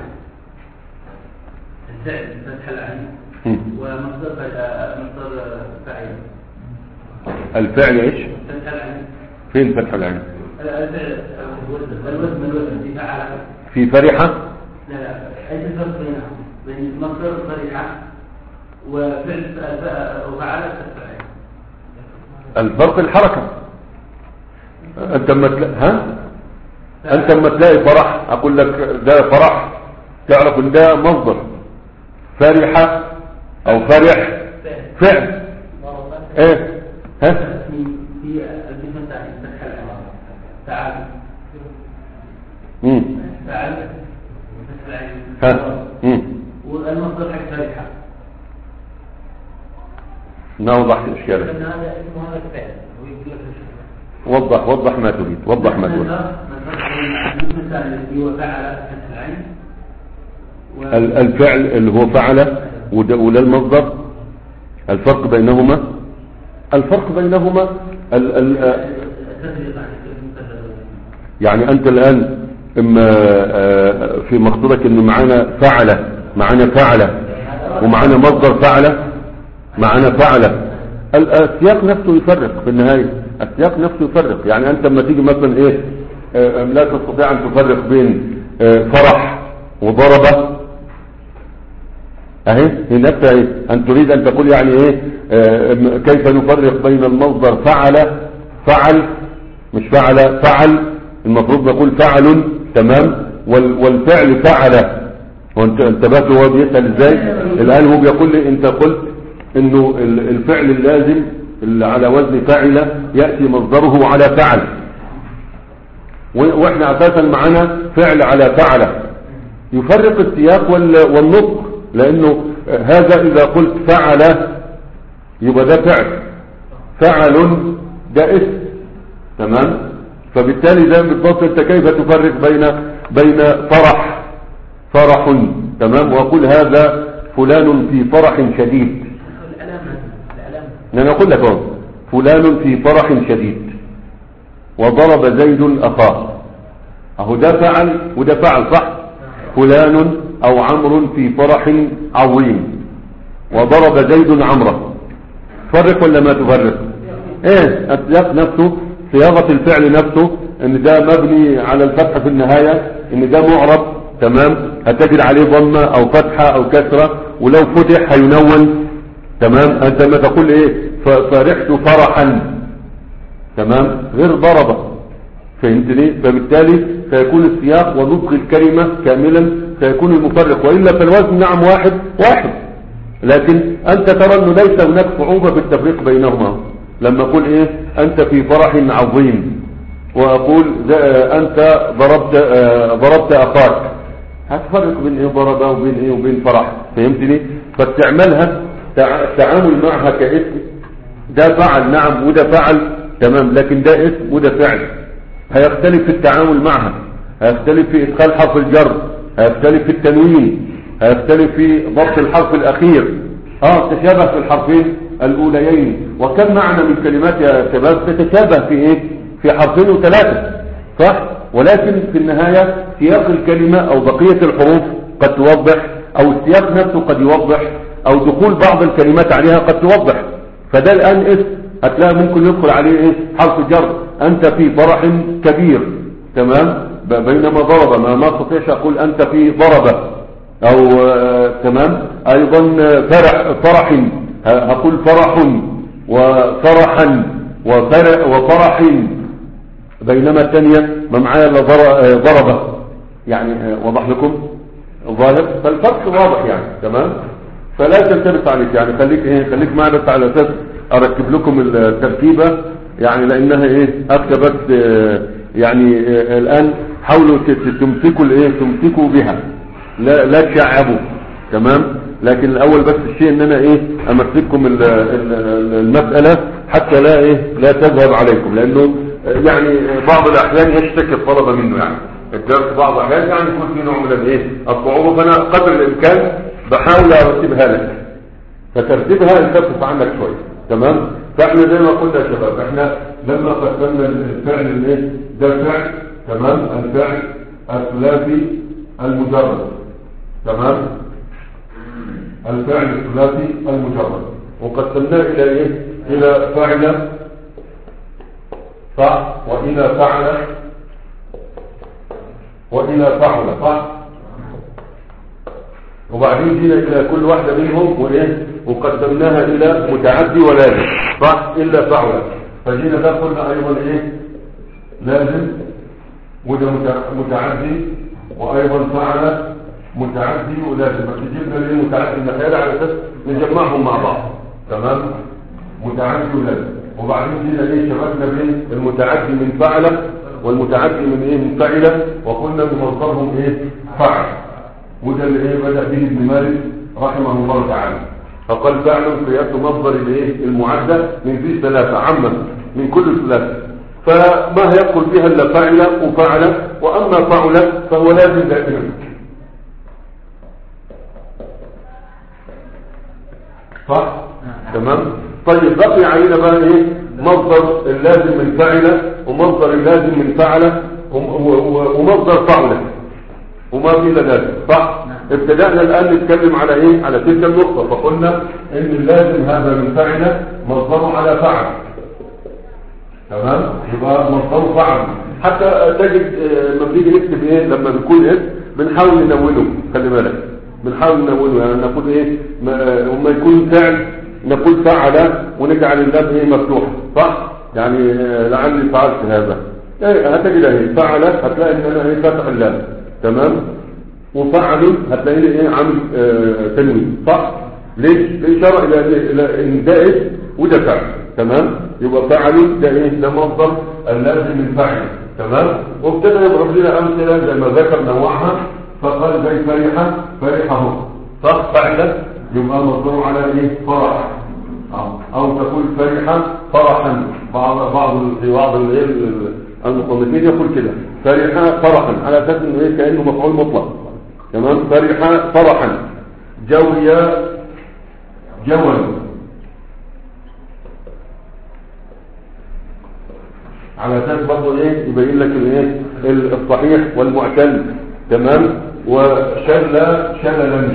الفعل فتح العين ومصدر مصدر فاعل. الفعل ايش؟ فتح العين. فين فتح العين؟ الفعل الوزن الوزن في فعل. في فرحة؟ لا لا، ايش الفرق بينهم؟ بين مصدر فرحة وفعل وفعل فتح العين. الفرق الحركة. انت لما تلاقي ها انت لما تلاقي فرح اقول لك ده فرح، تعرف ان ده مصدر. فرحة او فرح فعل. ايه ها في الجسم الثاني فتح العين فعل. امم فعل فتح العين. ها امم والمصدر حق فرحة. نوضح اشكالك. هذا اسمه هذا فعل. وضح وضح ما تريد، وضح ما تريد. الفعل اللي هو فعل ولا المصدر، الفرق بينهما الفرق بينهما ال ال يعني انت الان اما في مقصودك انه معانا فعل، معانا فعل ومعانا مصدر فعل، معانا فعل. السياق نفسه يفرق في النهاية، السياق نفسه يفرق. يعني انت لما تيجي مثلا ايه اه لا تستطيع ان تفرق بين اه فرح وضربة، اهي هي نفسها ايه ان تريد ان تقول يعني ايه اه كيف نفرق بين المصدر فعل فعل مش فعل فعل، المفروض نقول فعل، تمام، والفعل فعل. وانت انتبهت هو بيسأل ازاي الان؟ هو بيقول لي انت قلت انه الفعل اللازم اللي على وزن فاعل يأتي مصدره على فعل، واحنا اساسا معانا فعل على فعل، يفرق السياق والنطق، لانه هذا اذا قلت فعل يبقى ده فعل، فعل ده اسم، تمام. فبالتالي زي بالضبط انت كيف تفرق بين بين فرح فرح تمام، واقول هذا فلان في فرح شديد. انا اقول لك اهو فلان في فرح شديد وضرب زيد اخاه، اهو ده فعل وده فعل، صح؟ فلان او عمرو في فرح عظيم وضرب زيد عمرو، تفرق ولا ما تفرق؟ ايه السياق نفسه، صياغه الفعل نفسه، ان ده مبني على الفتح في النهايه، ان ده معرب، تمام، هتجد عليه ضمه او فتحه او كسره، ولو فتح هينون، تمام. انت ما تقول ايه فرحت فرحا، تمام، غير ضربه، فهمتني؟ فبالتالي سيكون السياق ونطق الكلمه كاملا سيكون المفرق، والا فالوزن نعم واحد واحد، لكن انت ترى انه ليس هناك صعوبه في التفريق بينهما. لما اقول ايه انت في فرح عظيم، واقول انت ضربت ضربت اخاك، هتفرق بين ايه ضربه وبين ايه وبين فرح، فهمتني؟ فاستعملها التعامل معها كاسم، ده فعل نعم وده فعل، تمام، لكن ده اسم وده فعل، هيختلف في التعامل معها، هيختلف في ادخال حرف الجر، هيختلف في التنوين، هيختلف في ضبط الحرف الاخير، اه تشابه في الحرفين الاوليين. وكم معنى من كلمات يا شباب تتشابه في ايه في حرفين وثلاثه، صح؟ ولكن في النهايه سياق الكلمه او بقيه الحروف قد توضح، او السياق نفسه قد يوضح، او دخول بعض الكلمات عليها قد توضح. فده الان اسم هتلاقي ممكن يدخل عليه ايه حرف جر، انت في فرح كبير، تمام، بينما ضرب ما ما استطيعش اقول انت في ضربه، او آه تمام. ايضا فرح فرح هقول فرح وفرحا وفرح, وفرح بينما الثانيه ما معايا الا ضربه، يعني آه وضح لكم الظاهر، فالفرق واضح يعني، تمام. فلا تلتبس عليك، يعني خليك ايه خليك معنا بس على اساس اركب لكم التركيبه، يعني لانها ايه اخشى بس آه يعني آه الان حاولوا تمسكوا الايه تمسكوا بها، لا لا تشعبوا، تمام. لكن الاول بس الشيء ان انا ايه امسككم المساله حتى لا ايه لا تذهب عليكم، لانه يعني بعض الاحيان يشتكي الطلبه منه، يعني الدرس بعض الاحيان يعني يكون في نوع من الايه الصعوبه، فانا قدر الامكان بحاول ارتبها لك، فترتيبها يخفف عنك شويه، تمام. فاحنا زي ما قلنا يا شباب، احنا لما قسمنا الفعل الايه ده فعل، تمام، الفعل الثلاثي المجرد، تمام، الفعل الثلاثي المجرد، وقسمناه الى ايه الى فعل صح، والى فعل، والى فعل صح، وبعدين جينا الى كل واحده منهم وايه وقسمناها الى متعدي ولازم، صح، الا فعل، فجينا ده قلنا ايضا ايه لازم، وده متعدي، وايضا فعل متعدي ولازم، بس جبنا ليه متعدي النخيل على اساس نجمعهم مع بعض، تمام، متعدي ولازم. وبعدين جينا ليه شبكنا بين المتعدي من فعل والمتعدي من ايه من فعل، وقلنا بمصدرهم ايه فعل، وده اللي ايه بدا به ابن مالك رحمه الله تعالى، فقال فعل قياس مصدر الايه المعدى من فيه ثلاثه عامه من كل ثلاثه، فما يدخل فيها الا فعل وفعل، واما فعل فهو لازم دائما، صح، تمام. طيب بقي علينا بقى ايه مصدر اللازم من فعل، ومصدر اللازم من فعل، ومصدر فعل، وما في الا لازم، صح. ابتدأنا الان نتكلم على ايه على تلك النقطة، فقلنا ان اللازم هذا من فعل مصدره على فعل، تمام، يبقى مصدره فعل. حتى تجد لما بنيجي نكتب ايه لما بيكون اسم بنحاول ننونه، خلي بالك بنحاول ننونه، يعني نقول ايه وما يكون فعل نقول فعل ونجعل اللام ايه مفتوحه، صح، يعني لعلي فعلت هذا، ايه هتجد ايه فعل هتلاقي ان انا ايه فتح اللام، تمام، وفعل هتلاقي لي ايه عامل آه تنوين، صح، ليش الاشاره الى الى ان ده اسم وده فعل، تمام. يبقى فعل ده ايه ده مصدر اللازم من فعل، تمام. وابتدى يضرب لنا امثله زي ما ذكر نوعها، فقال زي فرحه فرحه صح فعلا يبقى مصدره على ايه فرح، او تقول فرحه فرحا. بعض بعض في بعض المصنفين يقول كده فرحه فرحا على اساس انه ايه كانه مفعول مطلق. تمام. فرحه فرحا. جويا جول على اساس برضه ايه يبين لك الايه الصحيح والمعتل. تمام. وشل شللا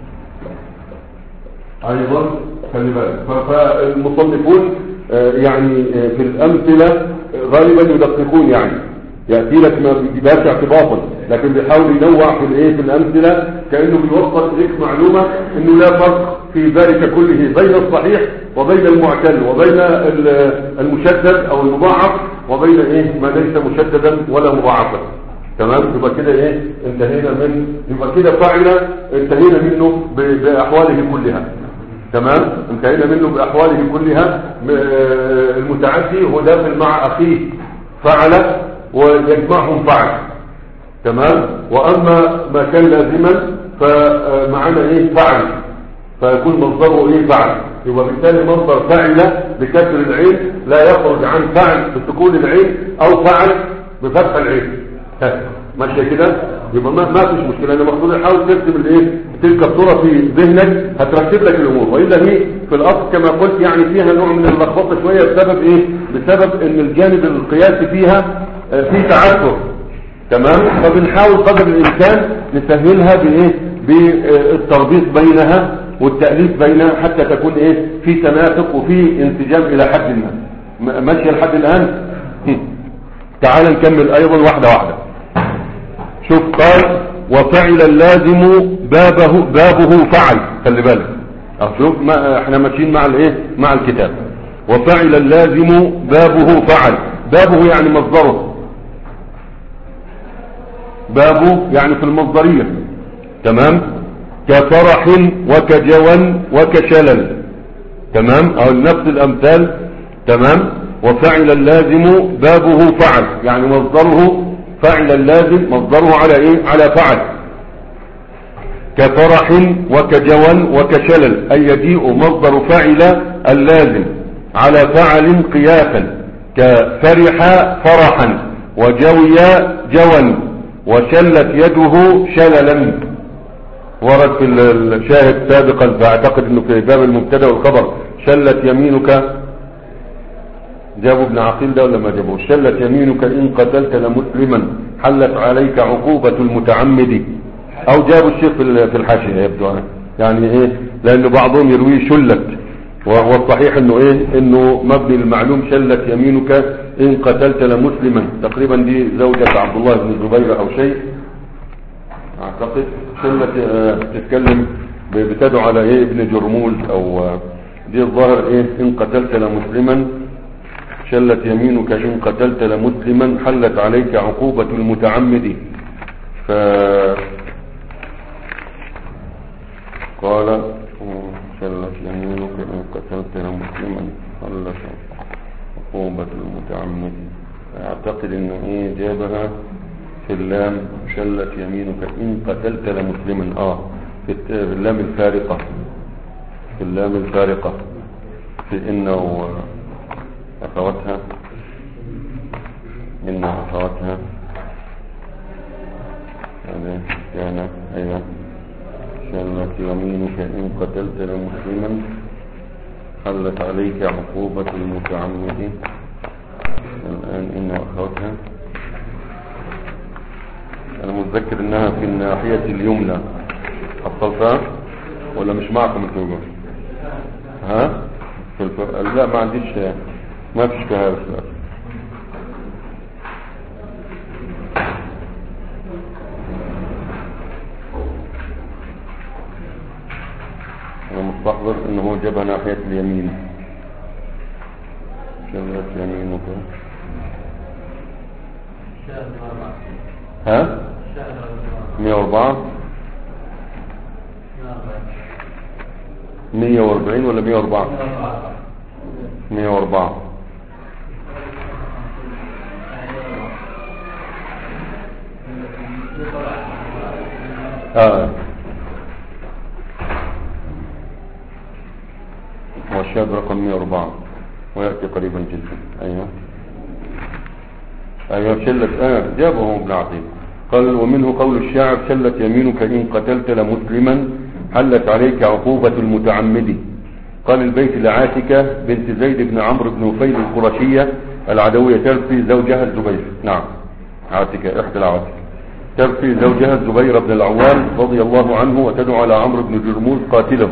ايضا خلي بالك. فالمصنفون يعني في الامثله غالبا يدققون، يعني ياتي لك ما بيجيبهاش اعتباطا، لكن بيحاول ينوع في الايه في الامثله كانه بيوصل اليك معلومه انه لا فرق في ذلك كله بين الصحيح وبين المعتل وبين المشدد او المضاعف وبين ايه ما ليس مشددا ولا مضاعفا. تمام. يبقى كده ايه انتهينا من يبقى كده فعل انتهينا منه باحواله كلها. تمام. انتهينا منه باحواله كلها. المتعدي هو داخل مع اخيه فعل ويجمعهم فعل. تمام. واما ما كان لازما فمعنا ايه فعل، فيكون مصدره ايه فعل. يبقى بالتالي مصدر فعل بكسر العين لا يخرج عن فعل بسكون العين او فعل بفتح العين. ماشي كده. يبقى ما, ما فيش مشكله. انا مقصود حاول ترسم الايه تلك الصوره في ذهنك هترتب لك الامور. والا هي في الاصل كما قلت يعني فيها نوع من اللخبطه شويه بسبب ايه بسبب ان الجانب القياسي فيها في تعثر. تمام. فبنحاول قدر الامكان نسهلها بايه بالتربيط بينها والتأليف بينها حتى تكون ايه في تناسق وفي انسجام الى حد ما. ماشيه لحد الان. تعال نكمل ايضا واحده واحده. شوف قال وفعل اللازم بابه بابه فعل. خلي بالك شوف ما احنا ماشيين مع الايه مع الكتاب. وفعل اللازم بابه فعل. بابه يعني مصدره. بابه يعني في المصدريه. تمام. كفرح وكجوى وكشلل. تمام. او نفس الامثال. تمام. وفعل اللازم بابه فعل يعني مصدره فعل اللازم مصدره على ايه على فعل. كفرح وكجوى وكشلل اي يجيء مصدر فعل اللازم على فعل قياسا كفرح فرحا وجوي جوى وشلت يده شللا. ورد في الشاهد سابقا فاعتقد انه في باب المبتدا والخبر شلت يمينك. جابوا ابن عقيل ده ولا ما جابوه؟ شلت يمينك ان قتلت لمسلما حلت عليك عقوبة المتعمد. او جابوا الشيخ في الحاشية يبدو يعني ايه لان بعضهم يرويه شلت وهو الصحيح انه ايه انه مبني المعلوم شلت يمينك ان قتلت لمسلما. تقريبا دي زوجة عبد الله بن الزبير او شيء اعتقد. شلت اه تتكلم بتدعو على ايه ابن جرموز او اه دي الظاهر ايه ان قتلت لمسلما شلت يمينك إن قتلت لمسلما حلت عليك عقوبة المتعمد. ف قال شلت يمينك إن قتلت لمسلما حلت عقوبة المتعمد. اعتقد انه ايه جابها في اللام شلت يمينك إن قتلت لمسلما اه في اللام الفارقة في اللام الفارقة في انه أخواتها إن أخواتها هذا كان أيضا شلت يمينك إن قتلت لمسلما حلت عليك عقوبة المتعمد. الآن إن أخواتها أنا متذكر إنها في الناحية اليمنى. حصلتها ولا مش معكم التوجه؟ ها في الف... لا ما عنديش ما فيش كهذا. انا مستحضر انه هو جابها ناحية اليمين. شلت يمينك ها مية واربعة مية واربعين ولا مية واربعة مية واربعة اه والشاهد رقم مئة وأربعة ويأتي قريبا جدا. ايوه ايوه شلت اه جابه ابن عقيل. قال ومنه قول الشاعر شلت يمينك ان قتلت لمسلما حلت عليك عقوبة المتعمد. قال البيت لعاتكة بنت زيد بن عمرو بن نفيل القرشية العدوية ترثي زوجها الزبير. نعم عاتكة احدى العواتك ترثي زوجها الزبير بن العوام رضي الله عنه وتدعو على عمرو بن جرموز قاتله.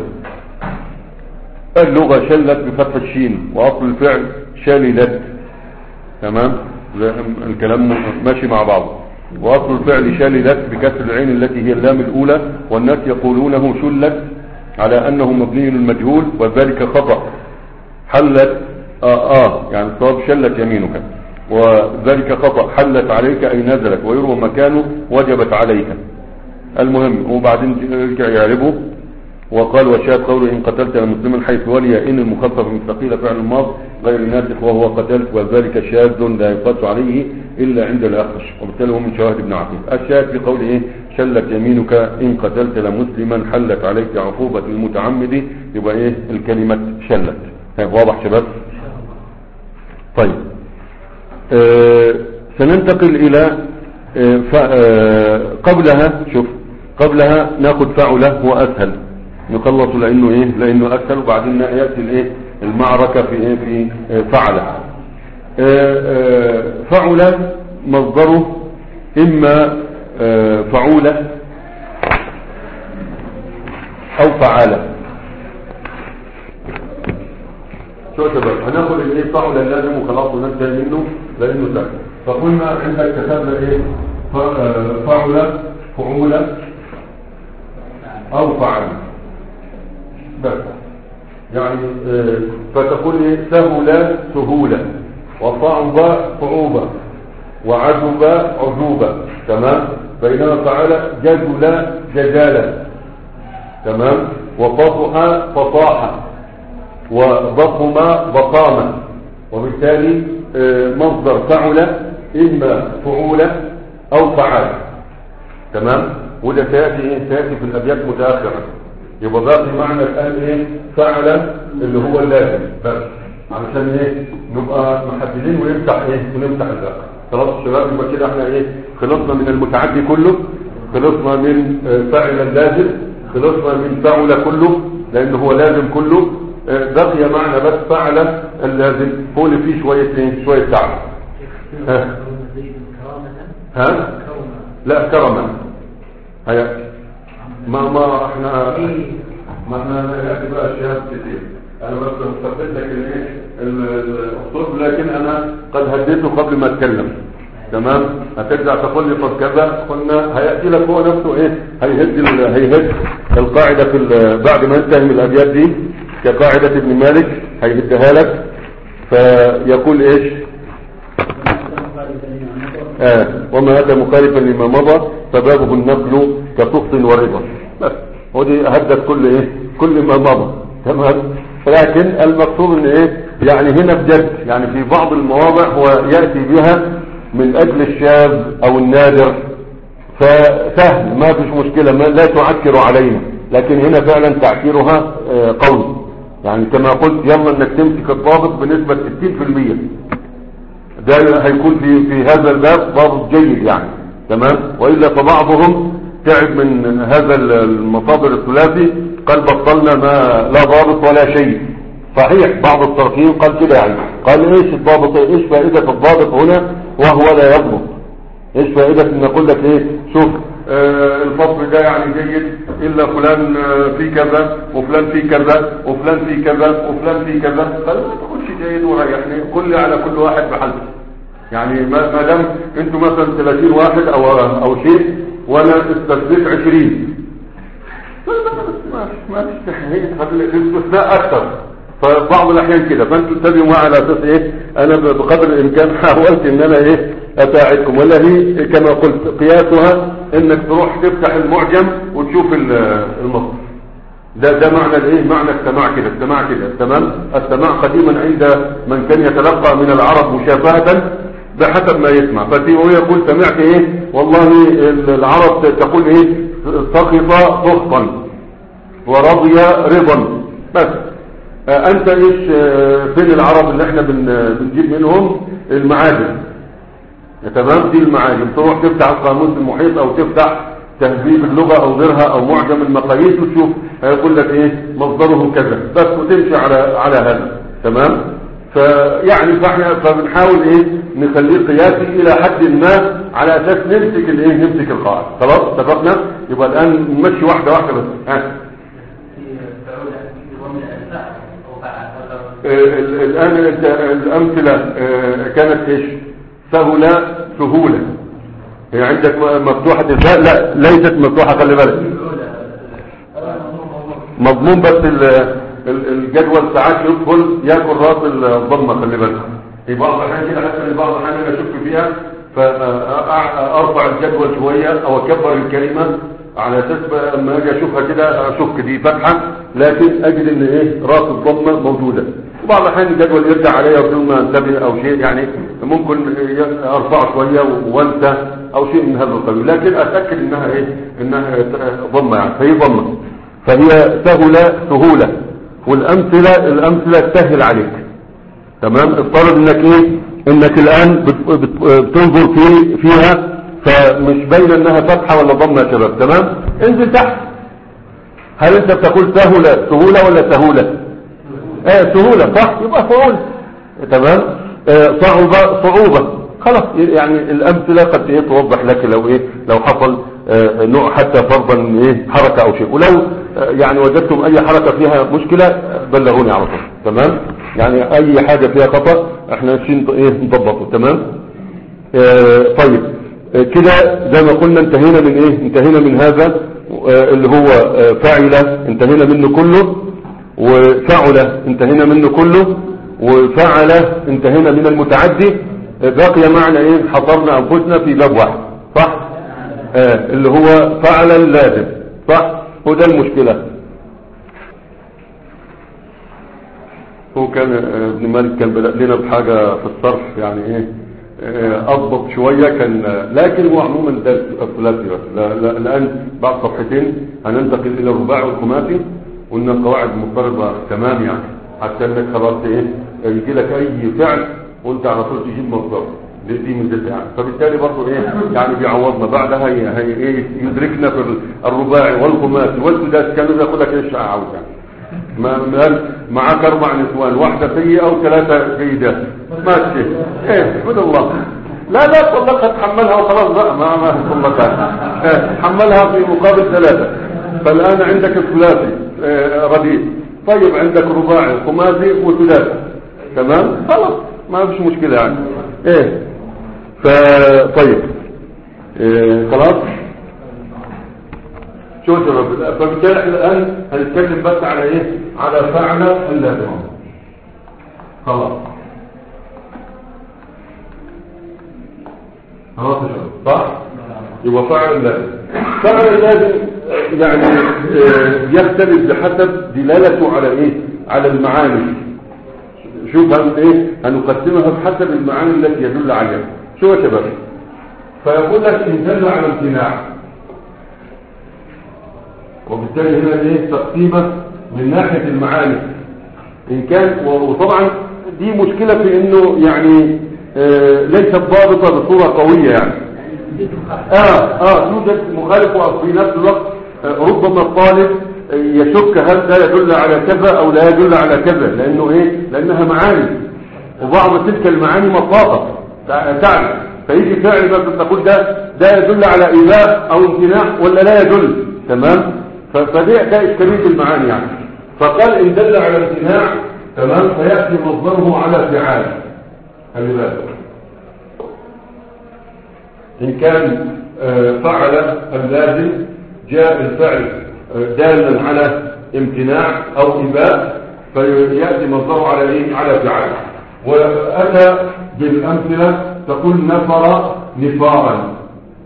اللغة شلت بفتح الشين واصل الفعل شللت. تمام الكلام ماشي مع بعض. واصل الفعل شللت بكسر العين التي هي اللام الاولى والناس يقولونه شلت على انه مبني للمجهول وذلك خطأ. حلت اه اه يعني الصواب شلت يمينك وذلك خطأ. حلت عليك اي نزلت ويروى مكانه وجبت عليك. المهم وبعدين يرجع يعربه وقال وشاهد قوله ان قتلت مسلما حيث ولي ان المخفف من ثقيل فعل الماض غير الناسخ وهو قتلت وذلك شاذ لا يقاس عليه الا عند الاخرش وبالتالي هو من شواهد ابن عقيل. الشاهد في قوله ايه شلت يمينك ان قتلت لمسلما حلت عليك عقوبة المتعمد يبقى ايه الكلمة شلت. واضح شباب؟ طيب آه سننتقل الى آه آه قبلها شوف قبلها ناخد فعله هو اسهل نخلص لانه ايه لانه اسهل وبعدين ياتي الايه المعركة في ايه في فعله. فعل مصدره اما فعولة او فعالة. شو شباب هناخد الايه فعل اللازم وخلاص وننتهي منه لانه سهل. فقلنا عندك كتبنا ايه فعل فعولة او فعالة بس يعني اه فتقول ايه سهولة سهولة وصعب صعوبة وعجب عجوبة. تمام بينما فعل جدل جدالة. تمام وفصح فصاحة وضخم ضخامة. وبالتالي اه مصدر فعل اما فعولة او فعال. تمام وده سيأتي ايه سيأتي في الابيات متأخرة. يبقى باقي معنى الآن ايه فعل اللي هو اللازم بس علشان ايه نبقى محددين ونمسح ايه ونمسح الباقي. خلاص الشباب يبقى كده احنا ايه خلصنا من المتعدي كله خلصنا من فاعل اللازم خلصنا من فعل كله لانه هو لازم كله. بقي معنى بس فعل اللازم هو اللي فيه شوية ايه شوية تعب. ها ها لا كرما هيا ما ما احنا ما احنا نأتي بقى الشهادة كتير. انا بس مستقبل لك الايه الاسلوب لكن انا قد هديته قبل ما اتكلم. تمام هترجع تقول لي طب كذا قلنا هيأتي لك هو نفسه ايه هيهد هيهد القاعدة في بعد ما ينتهي من الابيات دي كقاعدة ابن مالك هيهدها لك فيقول ايش آه. وما أتى مخالفا لما مضى فبابه النقل كصفط ورضا. بس ودي هدت كل ايه كل ما مضى. تمام لكن المقصود ان ايه يعني هنا بجد يعني في بعض المواضع هو يأتي بها من اجل الشاذ او النادر فسهل ما فيش مشكلة ما لا تعكر علينا. لكن هنا فعلا تعكيرها آه قوي يعني كما قلت يلا انك تمسك الضابط بنسبة ستين في المية ده هيكون في في هذا الباب ضابط جيد يعني. تمام وإلا فبعضهم تعب من هذا المصادر الثلاثي قال بطلنا ما لا ضابط ولا شيء. صحيح بعض الصرفيين قال كده يعني قال ايش الضابط ايش فائدة الضابط هنا وهو لا يضبط. ايش فائدة ان نقول لك ايه شوف آه الفصل ده يعني جيد الا فلان آه في كذا وفلان في كذا وفلان في كذا وفلان في كذا قال ما تقولش جيد وريحني كل على كل واحد بحالته. يعني ما دام انتوا مثلا ثلاثين واحد او او شيء وانا استثبت عشرين ما ما الاستثناء اكثر فبعض الاحيان كده فانتوا تتبعوا معي على اساس ايه انا بقدر الامكان حاولت ان انا ايه اساعدكم ولا هي كما قلت قياسها انك تروح تفتح المعجم وتشوف المصدر. ده ده معنى الايه معنى السماع كده السماع كده. تمام السماع قديما عند من كان يتلقى من العرب مشافهة بحسب ما يسمع. فهو يقول سمعت ايه والله العرب تقول ايه سخط سخطا ورضي رضا بس. آه انت ايش آه فين العرب اللي احنا بن بنجيب منهم المعاجم؟ تمام، دي المعاجم. تروح تفتح القاموس المحيط او تفتح تهذيب اللغة او غيرها او معجم المقاييس وتشوف هيقول لك ايه مصدره كذا بس، وتمشي على على هذا. تمام. فيعني فاحنا فبنحاول ايه نخليه قياسي الى حد ما على اساس نمسك الايه نمسك القاعده. خلاص اتفقنا. يبقى الان نمشي واحده واحده بس. ها الان الامثله كانت ايش؟ سهوله سهوله. هي عندك مفتوحه الفاء؟ لا ليست مفتوحه، خلي بالك. مضمون بس الجدول ساعات يدخل ياكل راس الضمه، خلي بالك. في بعض الاحيان كده حتى بعض الاحيان انا اشك فيها فارفع الجدول شويه او اكبر الكلمه على اساس لما اجي اشوفها كده اشك دي فتحه، لكن اجد ان ايه راس الضمه موجوده. وبعض الاحيان الجدول يرجع عليا بدون ما انتبه او شيء، يعني ممكن ارفعه شويه وانسى او شيء من هذا القبيل، لكن اتاكد انها ايه انها ضمه، يعني فهي ضمه. فهي سهله سهوله. والامثله الامثله تسهل عليك. تمام. افترض انك ايه انك الان بتنظر في فيها فمش باينه انها فتحه ولا ضمه يا شباب. تمام. انزل تحت. هل انت بتقول سهوله سهوله ولا سهوله؟ اه سهوله صح، يبقى فعول. تمام. اه صعوبه صعوبه. خلاص يعني الامثله قد ايه توضح لك لو ايه لو حصل اه نوع حتى فرضا ايه حركه او شيء. ولو اه يعني وجدتم اي حركه فيها مشكله بلغوني على طول. تمام. يعني اي حاجه فيها خطا احنا ماشيين ايه نضبطه. تمام. اه طيب اه كده زي ما قلنا انتهينا من ايه انتهينا من هذا اه اللي هو اه فاعل انتهينا منه كله، وفعل انتهينا منه كله، وفعل انتهينا من المتعدي. بقي معنا ايه حصرنا انفسنا في باب واحد صح. آه اللي هو فعل اللازم صح. هو ده المشكلة. هو كان آه ابن مالك كان بدأ لنا بحاجة في الصرف يعني ايه آه اضبط شوية كان آه لكن هو عموما ده الثلاثي بس. لا لا الان بعد صفحتين هننتقل الى الرباعي والخماسي، وان القواعد مضطربة تمام يعني حتى انك خلاص ايه يجي لك اي فعل وانت على طول تجيب مصدر دي من ذلك يعني. فبالتالي برضه ايه يعني بيعوضنا بعدها هي هي ايه يدركنا في الرباعي والخماسي والسداسي. كانوا ياخد لك ايش عاوز يعني ما معاك اربع نسوان واحده سيئه وثلاثه جيدات ماشي ايه احمد الله. لا لا طلقها تحملها وخلاص بقى ما ما طلقها ايه تحملها في مقابل ثلاثه. فالان عندك الثلاثي ايه رديء. طيب عندك رباعي خماسي وسداسي. تمام خلاص ما فيش مشكله يعني ايه. فطيب إيه خلاص شو شباب. فبالتالي احنا الان هنتكلم بس على ايه على فعل اللازم. خلاص خلاص يا شباب صح. يبقى فعل اللازم. فعل اللازم يعني إيه يختلف بحسب دلالته على ايه على المعاني. شوف هن ايه هنقسمها بحسب المعاني التي يدل عليها. شو يا شباب. فيقول لك ان دل على امتناع، وبالتالي هنا ايه تقسيمه من ناحيه المعاني ان كان. وطبعا دي مشكله في انه يعني آه ليست ضابطه بصوره قويه يعني اه اه توجد مخالف وفي نفس الوقت آه ربما الطالب يشك هل ده يدل على كذا او لا يدل على كذا، لانه ايه لانها معاني وبعض تلك المعاني مطاطه تعرف. فيجي فعل بس تقول ده ده يدل على إيذاء او امتناع ولا لا يدل. تمام. فده ده اشكاليه المعاني يعني. فقال ان دل على امتناع تمام فياتي مصدره على فعال. خلي بالك ان كان فعل اللازم جاء الفعل دالا على امتناع او اباء فياتي مصدره على ايه على فعال. واتى بالامثله تقول نفر نفارا،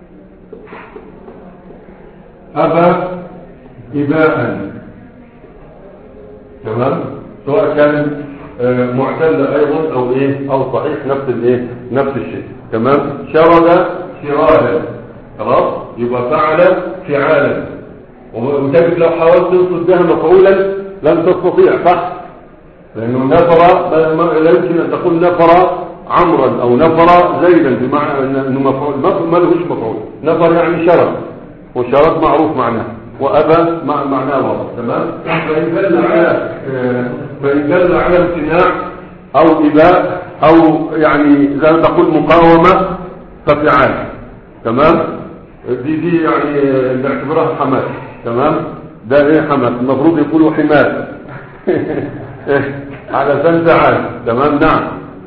ابى اباء. تمام. سواء كان آه معتلة ايضا او ايه او صحيح نفس الايه نفس الشيء. تمام. شرد شرادا خلاص يبقى فعل فعالا، وتجد لو حاولت تنصب بها مفعولا لن تستطيع صح، لانه نفر لا يمكن ان تقول نفر عمرا او نفر زيدا بمعنى انه مفعول ما لهوش مفعول. نفر يعني شرد، والشرد معروف معناه، وابى معناه واضح. تمام. فان دل على فان دل على امتناع او اباء او يعني زي ما تقول مقاومه ففعال. تمام. دي دي يعني نعتبرها حماس. تمام. ده ايه حماس؟ المفروض يقولوا حماس على سن تعال. تمام. نعم.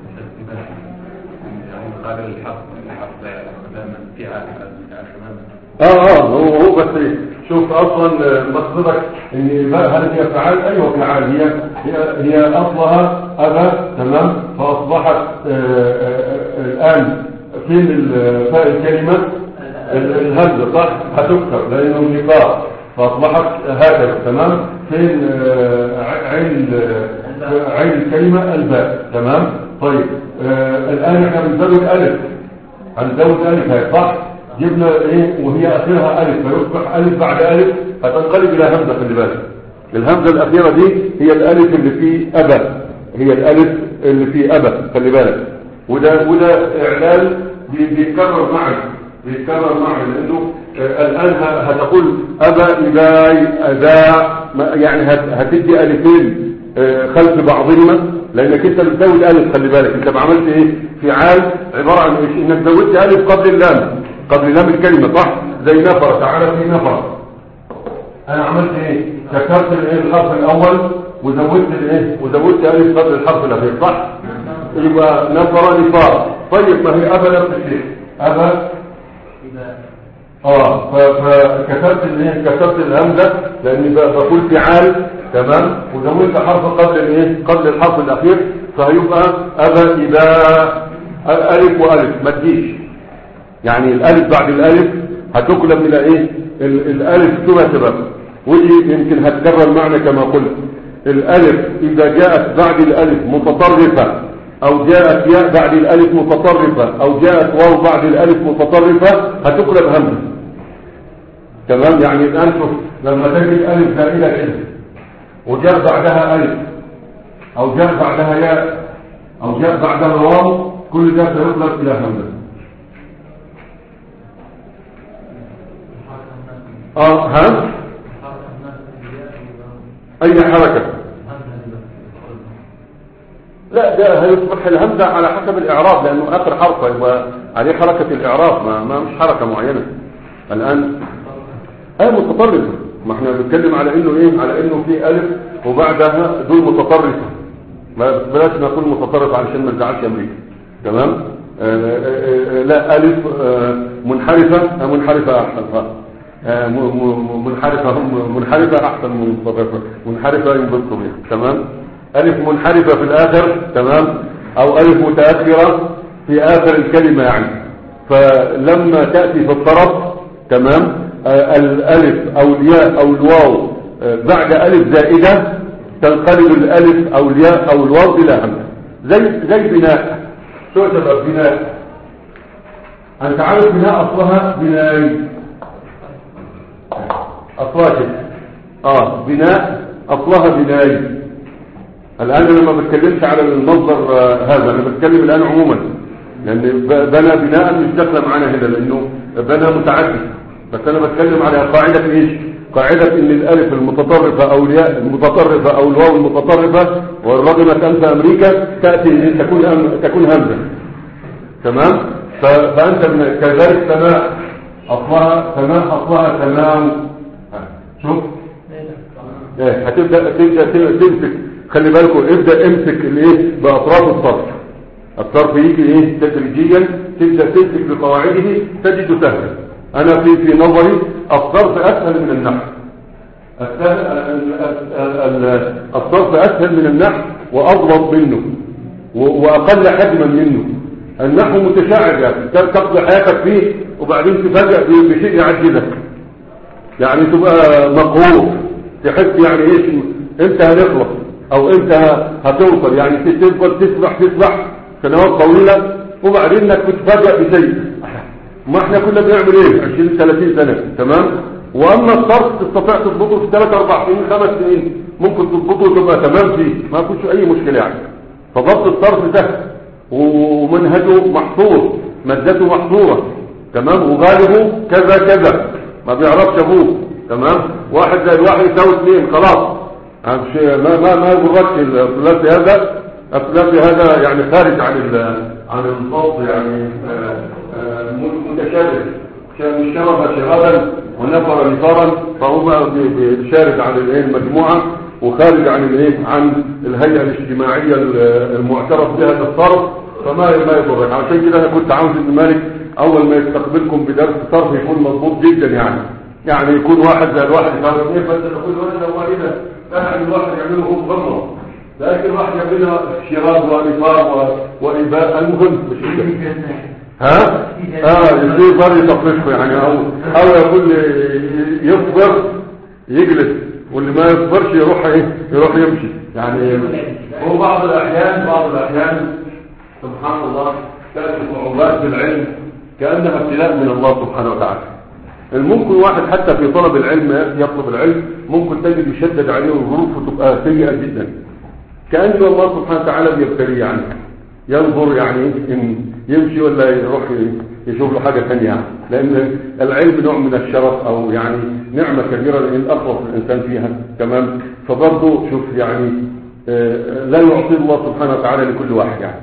قابل الحق الحق دائما فيها اه اه هو هو بس شوف اصلا مقصدك ان هل هي فعال؟ ايوه فعال. هي هي, هي اصلها ابى. تمام. فاصبحت آآ آآ الان فين فاء الكلمه الهمزه صح هتكسر لانه نفاق فاصبحت هكذا. تمام. فين عين عين الكلمه الباء. تمام. طيب آه الان احنا بنزود الف هنزود الف هي صح. جبنا ايه وهي اخرها الف فيصبح الف بعد الف فتنقلب الى همزه. خلي بالك الهمزه الاخيره دي هي الالف اللي في ابى، هي الالف اللي في ابى. خلي بالك وده وده اعلان بيتكرر معي بيتكرر معي لانه آه الان هتقول ابى اباي اداء يعني هتدي الفين آه خلف بعضهما لانك انت بتزود الف. خلي بالك انت ما عملت ايه فعال عباره عن ايش؟ انك زودت الف قبل اللام قبل لام الكلمه صح. زي نفر تعالى في نفر انا عملت ايه؟ كسرت الايه الحرف الاول وزودت الايه وزودت الف قبل الحرف الاخير صح. يبقى نفر نفار. طيب ما هي ابى نفس الشيء ابى اه فكسرت الايه كسرت الهمزه لاني بقول فعال. تمام. وزودت حرف قبل الايه قبل الحرف الاخير فهيبقى ابى اباء الف والف ما تجيش يعني الالف بعد الالف هتقلب الى ايه الالف ثم سبب. ودي يمكن هتكرر معنى كما قلت الالف اذا جاءت بعد الالف متطرفه او جاءت ياء بعد الالف متطرفه او جاءت واو بعد الالف متطرفه هتقلب همزه. تمام. يعني الان شوف لما تجد الف زائده كده وجاء بعدها الف او جاء بعدها ياء او جاء بعدها واو كل ده سيقلب الى همزه. اه ها اي حركه؟ لا ده هيصبح الهمزه على حسب الاعراب لانه اخر حرف يبقى عليه حركه الاعراب ما, ما مش حركه معينه. الان ايه متطرفه ما احنا بنتكلم على انه ايه على انه في الف وبعدها دول متطرفه بلاش نقول متطرف علشان ما نزعلش امريكا. تمام. آآ آآ لا الف منحرفه منحرفه احسن منحرفه منحرفه احسن من متطرفه. منحرفه ينبسطوا بيها. تمام. الف منحرفه في الاخر. تمام. او الف متاخره في اخر الكلمه يعني فلما تاتي في الطرف. تمام. الالف او الياء او الواو بعد الف زائده تنقلب الالف او الياء او الواو الى همزه. زي زي بناء. شو سبب بناء؟ انت عارف بناء اصلها بناي اصلها كده اه بناء اصلها بناي. الان انا ما بتكلمش على المصدر آه هذا انا بتكلم الان عموما لان بنى بناء مش داخله معانا هنا لانه بنى متعدد بس انا بتكلم على قاعده ايش؟ قاعده ان الالف المتطرفه او الياء المتطرفه او الواو المتطرفه والرغمت انف امريكا تاتي تكون أم تكون همزه. تمام. فانت كذلك سماء اصلها سماء اصلها تمام. شوف ايه هتبدا تبدا تمسك. خلي بالكم ابدا امسك الايه باطراف الصرف. الصرف يجي ايه تدريجيا تبدا تمسك بقواعده تجد سهلا. انا في في نظري الصرف اسهل من النحو. الصرف اسهل من النحو واضبط منه واقل حجما منه. النحو متشعب يعني تقضي حياتك فيه وبعدين تفاجئ بشيء يعجزك يعني تبقى مقهور تحس يعني ايش امتى هنخلص او انت هتوصل يعني تفضل تسبح تسبح سنوات طويلة وبعدين انك تتفاجأ بشيء. ما احنا كنا بنعمل ايه عشرين ثلاثين سنة تمام. واما الصرف تستطيع تضبطه في ثلاث اربع سنين خمس سنين ممكن تضبطه وتبقى تمام فيه ما فيش اي مشكلة يعني. فضبط الصرف سهل ومنهجه محصور مادته محصورة تمام. وغالبه كذا كذا ما بيعرفش ابوه تمام. واحد زي الواحد يساوي اثنين خلاص ما ما ما يغرقش الثلاثي هذا. الثلاثي هذا يعني خارج عن عن النص يعني متشابه مش شرب شرابا ونفر نفارا فهو بيشارد عن الايه المجموعه وخارج عن الايه عن الهيئه الاجتماعيه المعترف بها للصرف فما ما يضرك. عشان كده انا كنت عاوز ابن مالك اول ما يستقبلكم بدرس صرف يكون مضبوط جدا يعني يعني يكون واحد زي الواحد يفهم ايه بس نقول ولا هو كده فاهم الواحد يعمله هو بره لكن واحد يعملها شراز ونفار وإباء المهم مش كده. ها اه يصير ضري تطفشه يعني او او يقول يصبر يجلس واللي ما يصبرش يروح ايه يروح يمشي يعني. هو بعض الاحيان بعض الاحيان سبحان الله كانت صعوبات بالعلم كانها ابتلاء من الله سبحانه وتعالى. الممكن واحد حتى في طلب العلم يطلب العلم ممكن تجد يشدد عليه الظروف وتبقى سيئه جدا كأن الله سبحانه وتعالى بيبتلي يعني ينظر يعني إن يمشي ولا يروح يشوف له حاجة ثانية يعني. لأن العلم نوع من الشرف أو يعني نعمة كبيرة لأن أخلص الإنسان فيها تمام. فبرضه شوف يعني لا يعطي الله سبحانه وتعالى لكل واحد يعني.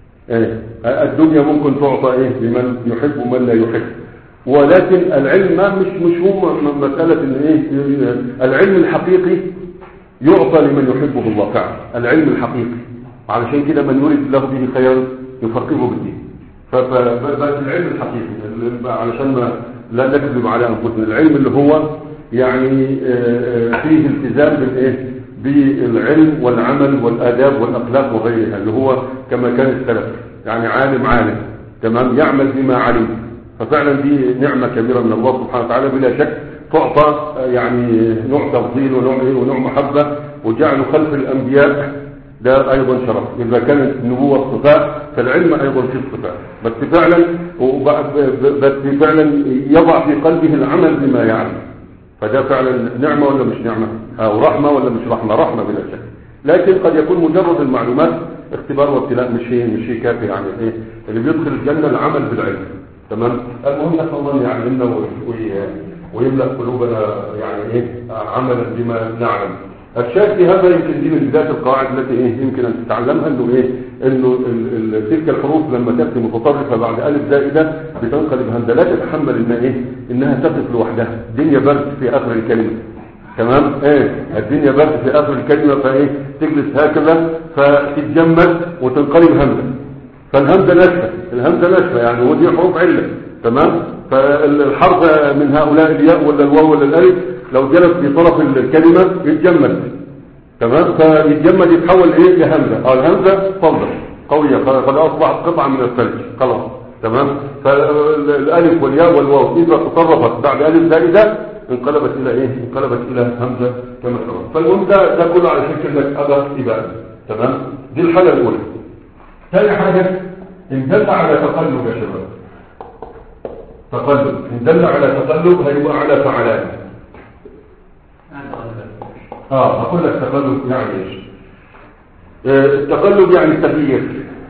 الدنيا ممكن تعطى إيه لمن يحب ومن لا يحب ولكن العلم ما مش مش هو مسألة إن إيه العلم الحقيقي يعطى لمن يحبه الله فعلا العلم الحقيقي. علشان كده من يريد له به خيرا يفقهه بالدين. فبس العلم الحقيقي علشان ما لا نكذب على انفسنا العلم اللي هو يعني فيه التزام بالايه بالعلم والعمل والاداب والاخلاق وغيرها اللي هو كما كان السلف يعني عالم عالم تمام يعمل بما علم. ففعلا دي نعمة كبيرة من الله سبحانه وتعالى بلا شك تعطى يعني نوع تفضيل ونوع ونوع محبة وجعل خلف الأنبياء ده أيضا شرف. إذا كانت النبوة الصفاء فالعلم أيضا في الصفاء بس فعلا بس فعلا يضع في قلبه العمل بما يعلم. فده فعلا نعمة ولا مش نعمة أو رحمة ولا مش رحمة رحمة بلا شك. لكن قد يكون مجرد المعلومات اختبار وابتلاء مش شيء مش شيء كافي يعني ايه اللي بيدخل الجنة العمل بالعلم تمام. المهم نسأل الله يعلمنا ويملأ قلوبنا يعني ايه عملا بما نعلم. الشاهد في هذا يمكن دي من ذات القواعد التي ايه يمكن ان تتعلمها انه ايه انه تلك الحروف لما تاتي متطرفه بعد الف زائده بتنقلب همزه لا تتحمل ان ايه انها تقف لوحدها. الدنيا برد في اخر الكلمه تمام ايه الدنيا برد في اخر الكلمه فايه تجلس هكذا فتتجمد وتنقلب همزه. فالهمزه ناشفه الهمزه ناشفه يعني ودي حروف عله تمام. فالحرف من هؤلاء الياء ولا الواو ولا الالف لو جلس في طرف الكلمه يتجمد تمام. فيتجمد يتحول ايه لهمزه اه الهمزه فضل قويه قد اصبحت قطعه من الثلج خلاص تمام. فالالف والياء والواو اذا تطرفت بعد الف زائده انقلبت الى ايه انقلبت الى همزه كما ترى. فالمهم ده ده كله على شكل لك ابا اباء تمام. دي الحاله الاولى. ثاني حاجه ان دل على تقلب يا شباب تقلب ان دل على تقلب هيبقى على فعلان. اه اقول لك تقلب يعني ايش آه التقلب يعني تغيير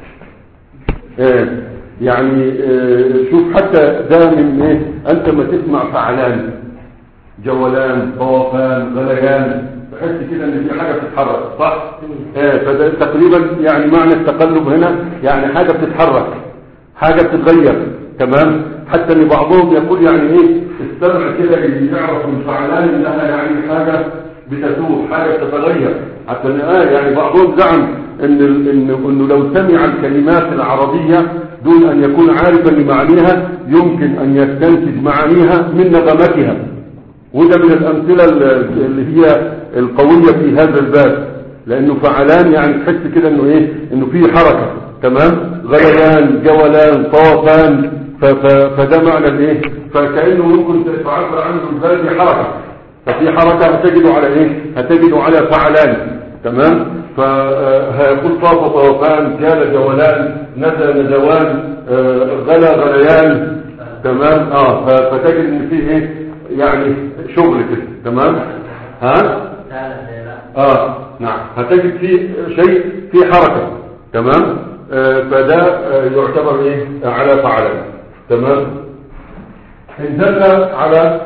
آه يعني آه شوف حتى ده من ايه انت ما تسمع فعلان جولان طوفان غليان تحس كده ان في حاجه بتتحرك صح آه فده تقريبا يعني معنى التقلب هنا يعني حاجه بتتحرك حاجه بتتغير تمام. حتى ان بعضهم يقول يعني ايه السمع كده يعرف من فعلان انها يعني حاجه بتتوه حاجه بتتغير. حتى اه يعني بعضهم زعم ان ان انه لو سمع الكلمات العربيه دون ان يكون عارفا لمعانيها يمكن ان يستنتج معانيها من نغمتها. وده من الامثله اللي هي القويه في هذا الباب لانه فعلان يعني تحس كده انه ايه انه في حركه تمام. غليان جولان طوفان فده معنى الايه فكانه ممكن تعبر عنه ازاي في حركه. ففي حركه هتجده على ايه هتجده على فعلان تمام. فهيقول طاف طوفان، جال جولان، نزل نزوان، غلا غليان، تمام. اه فتجد ان فيه ايه يعني شغل كده، تمام. ها اه نعم، هتجد فيه شيء فيه حركة، تمام. آه فده آه يعتبر ايه على فعلا، تمام. ان دل على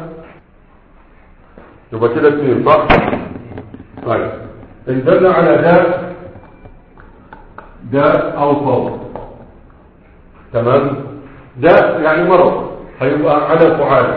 يبقى كده اثنين صح. طيب ان دل على داء داء او صوت، تمام. داء يعني مرض، هيبقى على فعال.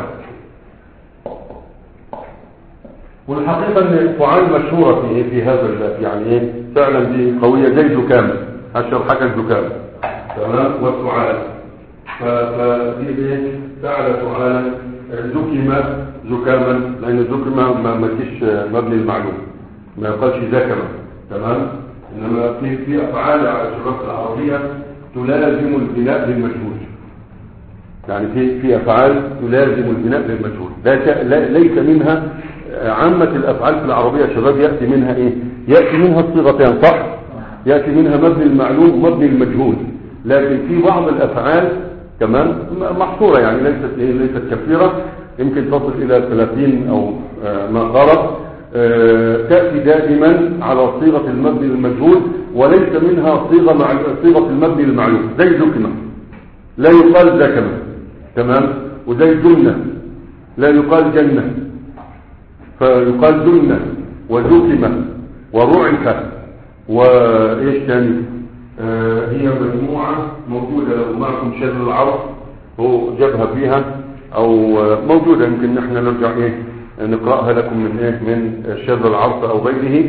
والحقيقة ان فعال مشهورة في ايه في هذا يعني ايه فعلا دي قوية زي زكام، اشهر حاجة الزكام، تمام. والفعال فدي ايه فعل فعالا، زكم زكاما، لان زكم ما ملكش مبني المعلوم، ما يقالش زكما، تمام. انما في في افعال على الشرط العربية تلازم البناء للمجهول، يعني في في افعال تلازم البناء للمجهول، لا ليس منها عامة الافعال في العربية يا شباب يأتي منها ايه يأتي منها الصيغتين صح، يأتي منها مبني المعلوم مبني المجهول، لكن في بعض الافعال كمان محصورة، يعني ليست ايه ليست كثيرة، يمكن تصل الى ثلاثين او ما قارب، تأتي دائما على صيغة المبني المجهول، وليس منها صيغة مع صيغة المبني المعلوم، زي زكمة لا يقال زكمة، تمام. وزي جنة لا يقال جنة، فيقال جنة وزكمة ورعفة وايش تاني. آه هي مجموعة موجودة، لو معكم شذ العرض هو جابها فيها او آه موجودة، يمكن نحن نرجع ايه نقرأها لكم من ايه من شذ العرض او غيره.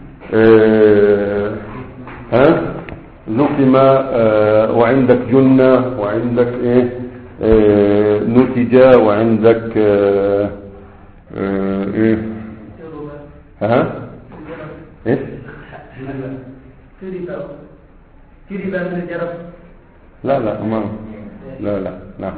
آه ها زكمة آه وعندك جنة وعندك ايه آه نتجة وعندك آه آه ايه ها ايه في ربا من الجرب. لا لا ما لا لا نعم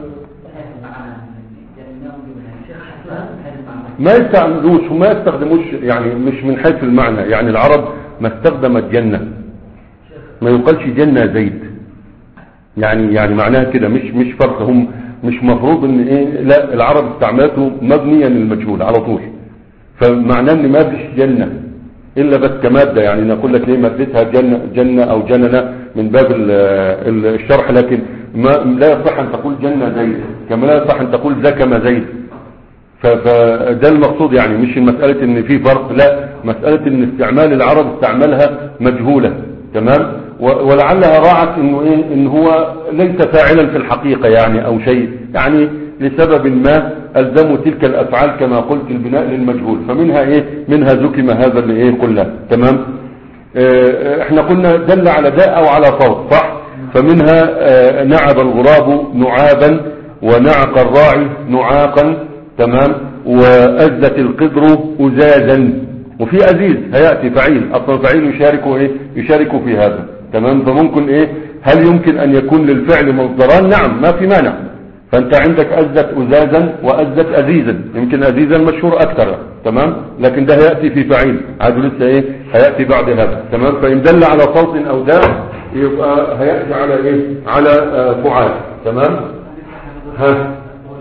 ما يستعملوش وما يستخدموش، يعني مش من حيث المعنى، يعني العرب ما استخدمت جنة، ما يقالش جنة زيد، يعني يعني معناها كده مش مش فرق، هم مش مفروض ان ايه، لا العرب استعملته مبنيا للمجهول على طول، فمعناه ان ما فيش جنة الا بس كمادة، يعني نقول لك ليه مادتها جنة جنة او جننة من باب الشرح، لكن ما لا يصح ان تقول جنة زيد كما لا يصح ان تقول زكم زيد، فده المقصود، يعني مش المسألة ان في فرق، لا مسألة ان استعمال العرب استعملها مجهولة، تمام. ولعلها راعت انه ايه ان هو ليس فاعلا في الحقيقة يعني او شيء، يعني لسبب ما الزموا تلك الافعال كما قلت البناء للمجهول، فمنها ايه منها زكم هذا اللي ايه قلنا، تمام. اه احنا قلنا دل على داء او على صوت صح، فمنها اه نعب الغراب نعابا، ونعق الراعي نعاقا، تمام. وأزت القدر أزازا، وفي أزيز هيأتي فعيل، أصلا فعيل يشارك ايه يشارك في هذا، تمام. فممكن ايه هل يمكن ان يكون للفعل مصدران؟ نعم ما في مانع، فانت عندك أزت أزازا وأزت أزيزا، يمكن أزيزا مشهور اكثر، تمام، لكن ده هيأتي في فعيل عاد لسه ايه هيأتي بعد هذا، تمام. فإن دل على صوت او داء يبقى هيأتي على ايه على آه فعال، تمام. ها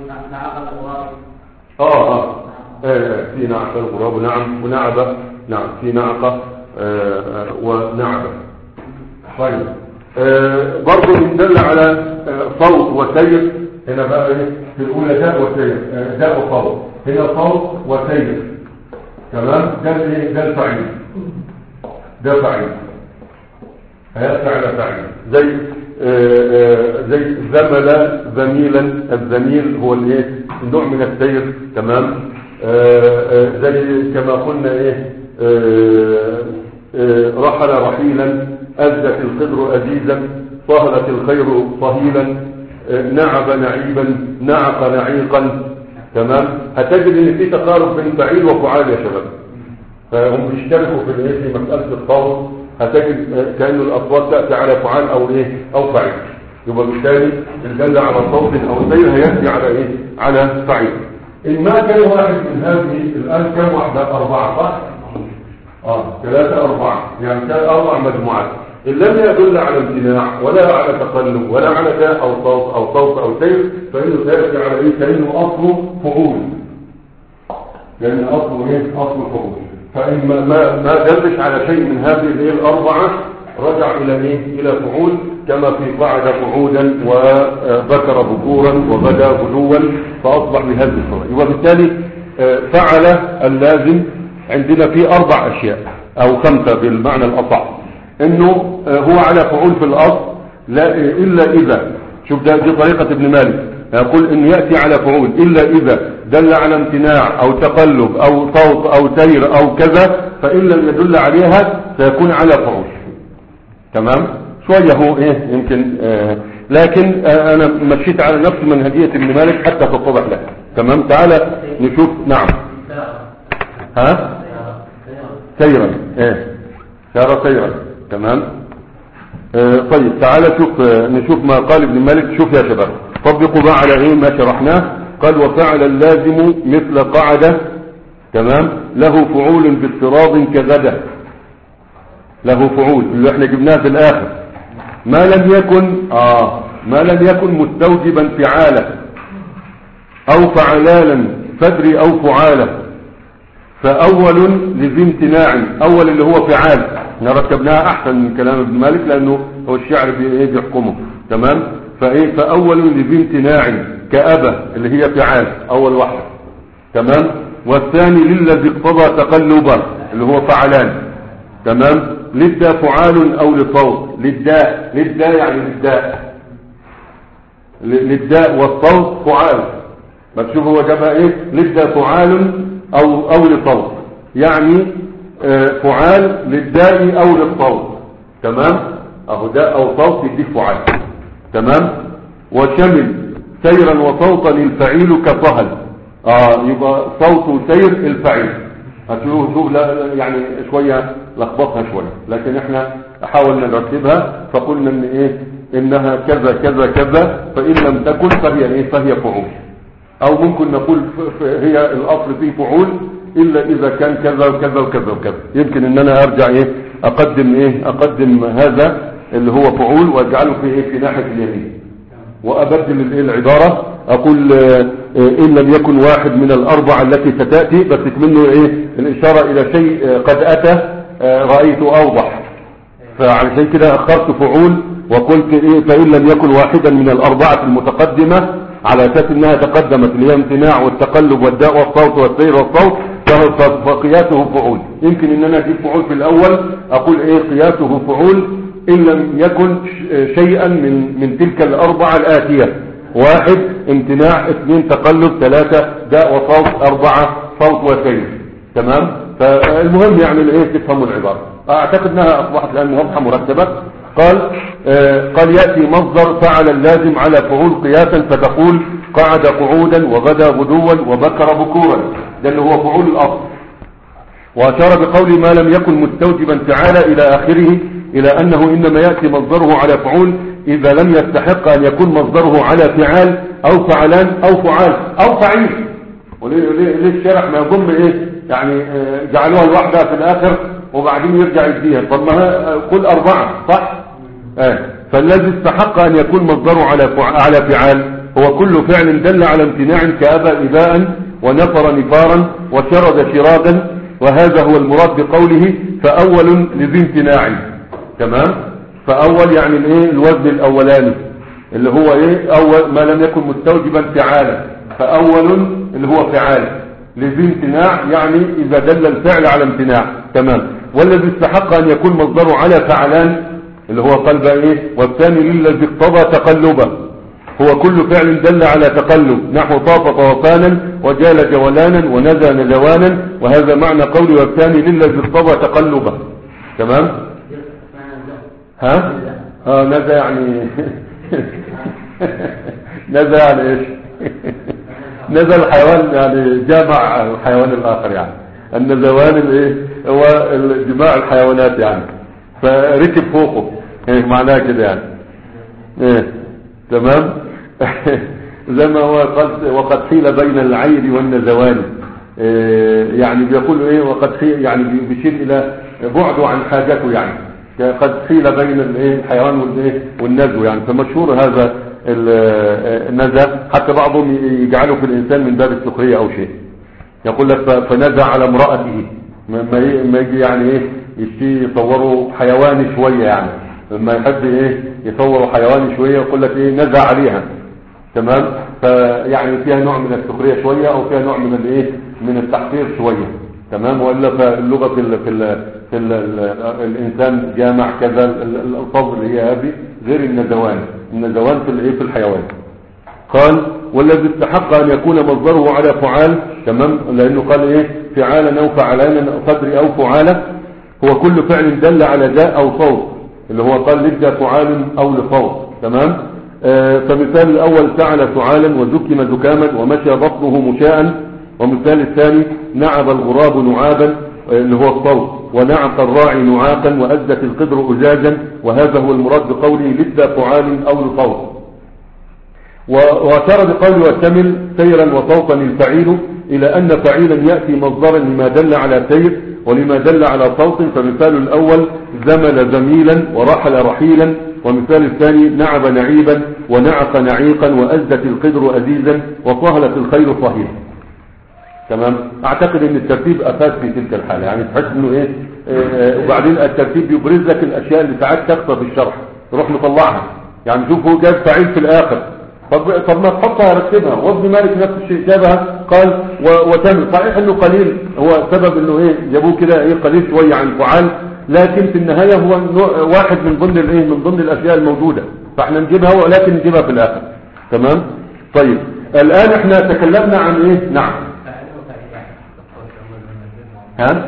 اه اه ايه في نعقة الغراب نعم، ونعبة نعم في نعقة آه آه ونعبة. طيب آه برضو دل على آه صوت وسير، هنا بقى ايه في الاولى داء وسير، آه داء وصوت، هنا صوت وسير، تمام. ده ايه ده الفعيل، ده فعيل هيأتي على فعيل، زي آه آه زي زمل زميلا، الزميل هو الايه نوع من السير، تمام. آه آه زي كما قلنا ايه آه آه رحل رحيلا، أزت القدر أزيزا، صهلت الخير صهيلا، آه نعب نعيبا، نعق نعيقا، تمام. هتجد ان في تقارب بين فعيل وفعال يا شباب، فهم بيشتركوا في الايه في مسألة الصوت، هتجد آه كأن الأصوات تأتي على فعال او ايه او فعيل، يبقى بالتالي الدل على صوت او سير هيأتي على ايه على فعيل. إن ما كان واحد من هذه الآن كم واحدة؟ أربعة صح؟ اه ثلاثة أربعة يعني أربع مجموعات. إن لم يدل على امتناع ولا على تقلب ولا على داء أو صوت أو صوت أو سير فإنه سيأتي على إيه؟ فإنه أصله فعول، لأن أصله إيه؟ أصله فعول. فإن ما ما ما دلش على شيء من هذه الإيه الأربعة رجع إلى إيه؟ إلى فعول، كما في قعد قعودا وذكر ذكورا وغدا غدوا فأصبح بهذه الصورة. وبالتالي فعل اللازم عندنا في أربع أشياء أو خمسة بالمعنى الأصح، إنه هو على فعول في الأصل لا إلا إذا، شوف ده دي طريقة ابن مالك، يقول إن يأتي على فعول إلا إذا دل على امتناع أو تقلب أو صوت أو سير أو كذا، فإن لم يدل عليها سيكون على فعول. تمام؟ شوية هو إيه يمكن آه لكن آه أنا مشيت على نفس منهجية ابن مالك حتى تتضح لك. تمام؟ تعالى نشوف. نعم. ها؟ سيرا. إيه؟ سير سيرا. تمام؟ آه طيب تعالى شوف آه نشوف ما قال ابن مالك. شوف يا شباب طبقوا بقى على ايه ما شرحناه. قال وفعل اللازم مثل قعدة. تمام؟ له فعول باضطراب كغدا، له فعول اللي احنا جبناه في الاخر، ما لم يكن اه ما لم يكن مستوجبا فعالا او فعلالا فدري او فعالا، فاول لذي امتناع. اول اللي هو فعال احنا ركبناها احسن من كلام ابن مالك لانه هو الشعر بيحكمه. تمام؟ فايه فاول لذي امتناع كأبى اللي هي فعال اول واحده. تمام؟ والثاني للذي اقتضى تقلبا اللي هو فعلان. تمام؟ للداء فعال او لصوت. للداء للداء يعني للداء للداء والصوت فعال. ما تشوف هو جابها ايه؟ للداء فعال او او لصوت، يعني آه فعال للداء او للصوت. تمام؟ اهو داء او صوت يديك فعال. تمام؟ وشمل سيرا وصوتا الفعيل كصهل. اه يبقى صوت وسير الفعيل. هتشوفوا شوف لا يعني شويه لخبطها شويه، لكن احنا حاولنا نرتبها فقلنا ان ايه انها كذا كذا كذا، فان لم تكن فهي ايه فهي فعول، او ممكن نقول هي الاصل فيه فعول الا اذا كان كذا وكذا وكذا وكذا. يمكن ان انا ارجع ايه اقدم ايه اقدم هذا اللي هو فعول واجعله في ايه في ناحيه اليمين، وابدل الايه العباره اقول ان لم يكن واحد من الاربعه التي ستاتي، بس منه ايه الاشاره الى شيء قد اتى رايته اوضح، فعشان كده اخرت فعول وقلت ايه فان لم يكن واحدا من الاربعه المتقدمه على اساس انها تقدمت اللي هي امتناع والتقلب والداء والصوت والسير والصوت فقياسه فعول. يمكن ان انا اجيب فعول في الاول اقول ايه قياسه فعول ان لم يكن شيئا من من تلك الاربعه الاتيه: واحد امتناع، اثنين تقلب، ثلاثه داء وصوت، اربعه صوت وسير. تمام؟ فالمهم يعني ايه تفهموا العباره. اعتقد انها اصبحت الان واضحه مرتبه. قال آه قال ياتي مصدر فعل اللازم على فعول قياسا فتقول قعد قعودا وغدا غدوا وبكر بكورا، ده اللي هو فعول الاصل. واشار بقول ما لم يكن مستوجبا تعالى الى اخره الى انه انما ياتي مصدره على فعول اذا لم يستحق ان يكون مصدره على فعال او فعلان او فعال او فعيل. وليه الشرح ما يضم ايه يعني جعلوها الواحدة في الاخر وبعدين يرجع يديها؟ طب ما قل اربعة صح؟ اه فالذي استحق ان يكون مصدره على على فعال هو كل فعل دل على امتناع كأبى إباء ونفر نفارا وشرد شرادا، وهذا هو المراد بقوله فاول لذي امتناع. تمام؟ فاول يعني الايه الوزن الاولاني اللي هو ايه اول ما لم يكن مستوجبا فعالا، فاول اللي هو فعال لذي امتناع يعني اذا دل الفعل على امتناع. تمام؟ والذي استحق ان يكون مصدره على فعلان اللي هو قلب ايه، والثاني للذي اقتضى تقلبه هو كل فعل دل على تقلب نحو طاف طوفانا وجال جولانا ونزى نزوانا، وهذا معنى قولي والثاني للذي اقتضى تقلبه. تمام؟ ها اه نزى يعني نزى يعني ايش نزى الحيوان يعني جامع الحيوان الاخر، يعني النزوان الايه هو جماع الحيوانات يعني، فركب فوقه ايه معناه كده يعني ايه. تمام؟ زي ما هو قد وقد حيل بين العير والنزوان يعني بيقول ايه وقد يعني بيشير الى بعده عن حاجته، يعني قد حيل بين الايه الحيوان والايه والنزو، يعني فمشهور هذا النزع، حتى بعضهم يجعله في الانسان من باب السخريه او شيء، يقول لك فنزع على امراته، ما يجي يعني ايه يصوروا حيواني شويه، يعني لما يحب ايه يصوروا حيواني شويه يقول لك ايه نزع عليها، تمام، فيعني فيها نوع من السخريه شويه او فيها نوع من الايه من التحقير شويه، تمام. والا فاللغه في ال في ال في ال الانسان جامع كذا، الالفاظ اللي هي هذه غير النزوان، النزوان في الايه في الحيوان. قال والذي استحق ان يكون مصدره على فعال، تمام، لانه قال ايه فعالا او فعلان او قدر او فعاله، هو كل فعل دل على داء او صوت، اللي هو قال لدى فعال او لصوت، تمام. آه فمثال الاول فعل فعالا وزكم زكاما ومشى بطنه مشاء، ومثال الثاني نعب الغراب نعابا اللي هو الصوت، ونعق الراعي نعاقا، وأزت القدر أزاجا، وهذا هو المراد بقوله لدى فعال أو لصوت. وأشار بقوله وتمل سيرا وصوتا الفعيل إلى أن فعيلا يأتي مصدرا لما دل على سير ولما دل على صوت، فمثال الأول زمل زميلا ورحل رحيلا، ومثال الثاني نعب نعيبا ونعق نعيقا، وأزت القدر أزيزا، وصهلت الخير صهيلا، تمام. اعتقد ان الترتيب افاد في تلك الحالة، يعني تحس انه ايه اه وبعدين الترتيب يبرز لك الاشياء اللي ساعات تخطى في الشرح تروح مطلعها، يعني شوف هو جاب فعيل في الاخر، طب طب ما تحطها رتبها. وابن مالك نفس الشيء جابها قال وتم، صحيح انه قليل، هو سبب انه ايه جابوه كده ايه قليل شويه عن فعال، لكن في النهايه هو واحد من ضمن الايه من ضمن الاشياء الموجوده، فاحنا نجيبها ولكن نجيبها في الاخر، تمام. طيب الان احنا تكلمنا عن ايه؟ نعم ها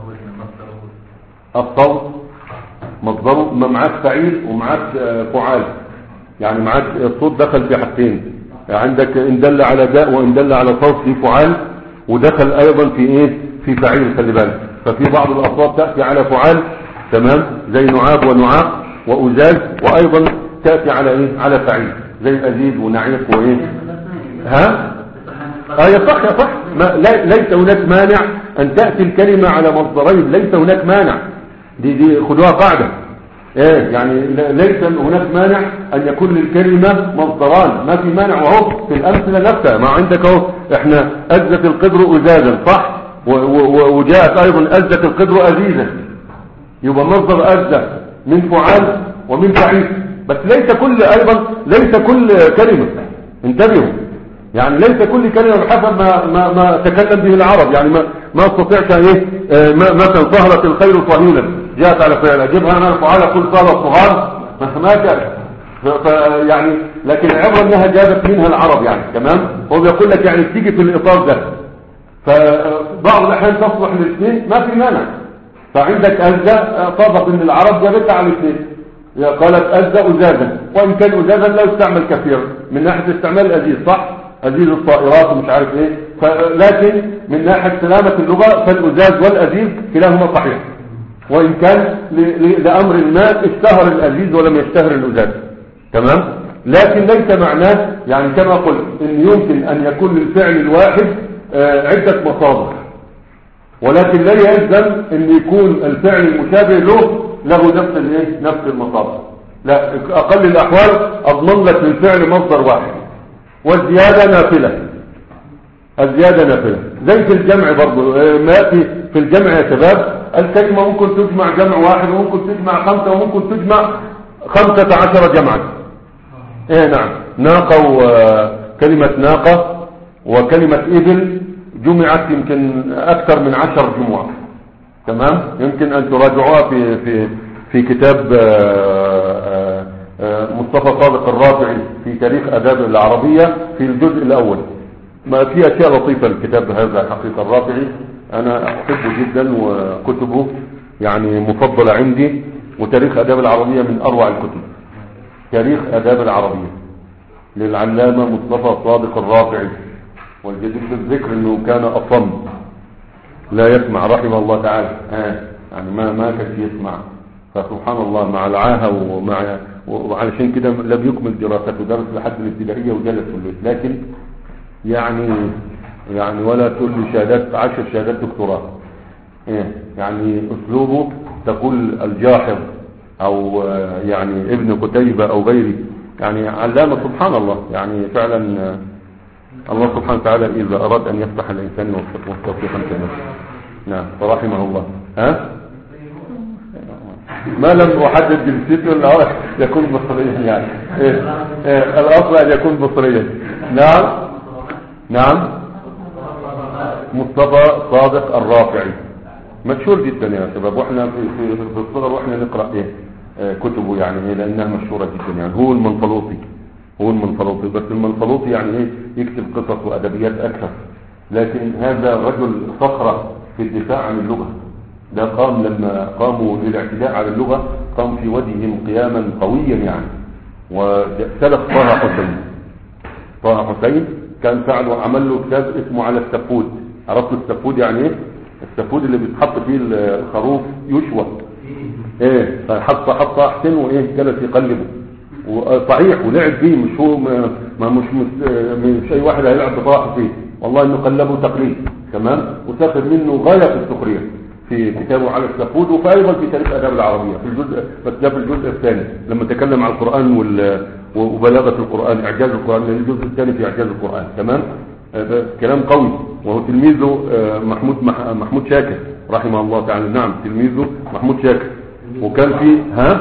الصوت مصدره، ما معاك فعيل ومعاك فعال، يعني معاك الصوت دخل في حاجتين، عندك ان دل على داء وان دل على صوت في فعال، ودخل ايضا في ايه في فعيل، خلي بالك. ففي بعض الاصوات تاتي على فعال، تمام، زي نعاب ونعاق وازاز، وايضا تاتي على ايه على فعيل زي ازيد ونعيق وايه ها اه يصح يصح، ليس هناك مانع ان تأتي الكلمة على مصدرين، ليس هناك مانع، دي دي خدوها قاعدة ايه، يعني ليس هناك مانع ان يكون للكلمة مصدران، ما في مانع. وهو في الامثلة نفسها، ما عندك اهو احنا ازت القدر ازازا، صح، وجاءت ايضا ازت القدر ازيزا، يبقى مصدر ازة من فعال ومن فعيل، بس ليس كل ايضا ليس كل كلمة، انتبهوا، يعني ليس كل كلمة بحسب ما, ما, ما تكلم به العرب، يعني ما, ما استطيعش ايه اه مثلا سهلت الخير صهيلا جاءت على فعل اجيبها انا الفعال اقول سهل الصغار ما كان، يعني لكن العبرة انها جابت منها العرب، يعني تمام. هو بيقول لك يعني تيجي في الاطار ده، فبعض الاحيان تصلح للاثنين ما في مانع. فعندك أزة طابق ان العرب جابتها على الاثنين، قالت أزة أزازا، وإن كان أزازا لا يستعمل كثيرا من ناحية استعمال الأزيز، صح، أزيز الطائرات ومش عارف ايه، لكن من ناحية سلامة اللغة فالأزاز والأزيز كلاهما صحيح، وإن كان لأمر ما اشتهر الأزيز ولم يشتهر الأزاز، تمام. لكن ليس معناه يعني كما قلت إن يمكن أن يكون للفعل الواحد عدة مصادر، ولكن لا يلزم أن يكون الفعل المشابه له له نفس الايه نفس المصادر، لا، أقل الأحوال أضمن لك للفعل مصدر واحد، والزيادة نافلة، الزيادة نافلة زي في الجمع برضو، ما يأتي في الجمع يا شباب الكلمة ممكن تجمع جمع واحد وممكن تجمع خمسة وممكن تجمع خمسة عشر جمعا، ايه نعم، ناقة وكلمة ناقة وكلمة إبل جمعت يمكن أكثر من عشر جموع، تمام. يمكن أن تراجعوها في في في كتاب مصطفى صادق الرافعي في تاريخ آداب العربية في الجزء الأول، ما في أشياء لطيفة الكتاب هذا حقيقة الرافعي، أنا أحبه جدا وكتبه يعني مفضلة عندي، وتاريخ آداب العربية من أروع الكتب، تاريخ آداب العربية للعلامة مصطفى صادق الرافعي، والجدير بالذكر أنه كان أصم لا يسمع رحمه الله تعالى، آه. يعني ما ما كان يسمع، فسبحان الله مع العاهة ومع وعلشان كده لم يكمل دراسته، درس لحد الابتدائية وجلس في البيت، لكن يعني يعني ولا تقول لي شهادات عشر شهادات دكتوراه. إيه يعني أسلوبه تقول الجاحظ أو يعني ابن قتيبة أو غيره، يعني علامة سبحان الله. يعني فعلا الله سبحانه وتعالى إذا أراد أن يفتح الإنسان وتوفيقا كاملا. نعم فرحمه الله. ها ما لم أحدد جنسيته الأصل يكون مصريا، يعني إيه؟ إيه؟ الأصل أن يكون مصريا. نعم نعم مصطفى صادق الرافعي مشهور جدا يا شباب، واحنا في في, في الصغر واحنا نقرأ ايه آه كتبه، يعني ايه لانها مشهورة جدا. يعني هو المنفلوطي هو المنفلوطي بس المنفلوطي يعني ايه يكتب قصص وادبيات اكثر، لكن هذا رجل صخرة في الدفاع عن اللغة. ده قام لما قاموا للاعتداء على اللغة قام في وجههم قياما قويا يعني. وسلف طه حسين طه حسين كان فعله عمل له كتاب اسمه على السفود. عرفتوا السفود يعني ايه؟ السفود اللي بيتحط فيه الخروف يشوى ايه، فحط حط احسن وايه جلس يقلبه وصحيح ولعب فيه، مش هو ما مش مش اي واحد هيلعب بطاقه فيه، والله انه قلبه تقليد تمام، وسافر منه غايه في السخريه في كتابه على السفود، وفايضا في تاريخ الاداب العربيه في الجزء بس ده في الجزء الثاني لما تكلم عن القران وبلاغه القران اعجاز القران، الجزء الثاني في اعجاز القران تمام. كلام قوي. وهو تلميذه محمود محمود شاكر رحمه الله تعالى. نعم تلميذه محمود شاكر. وكان في ها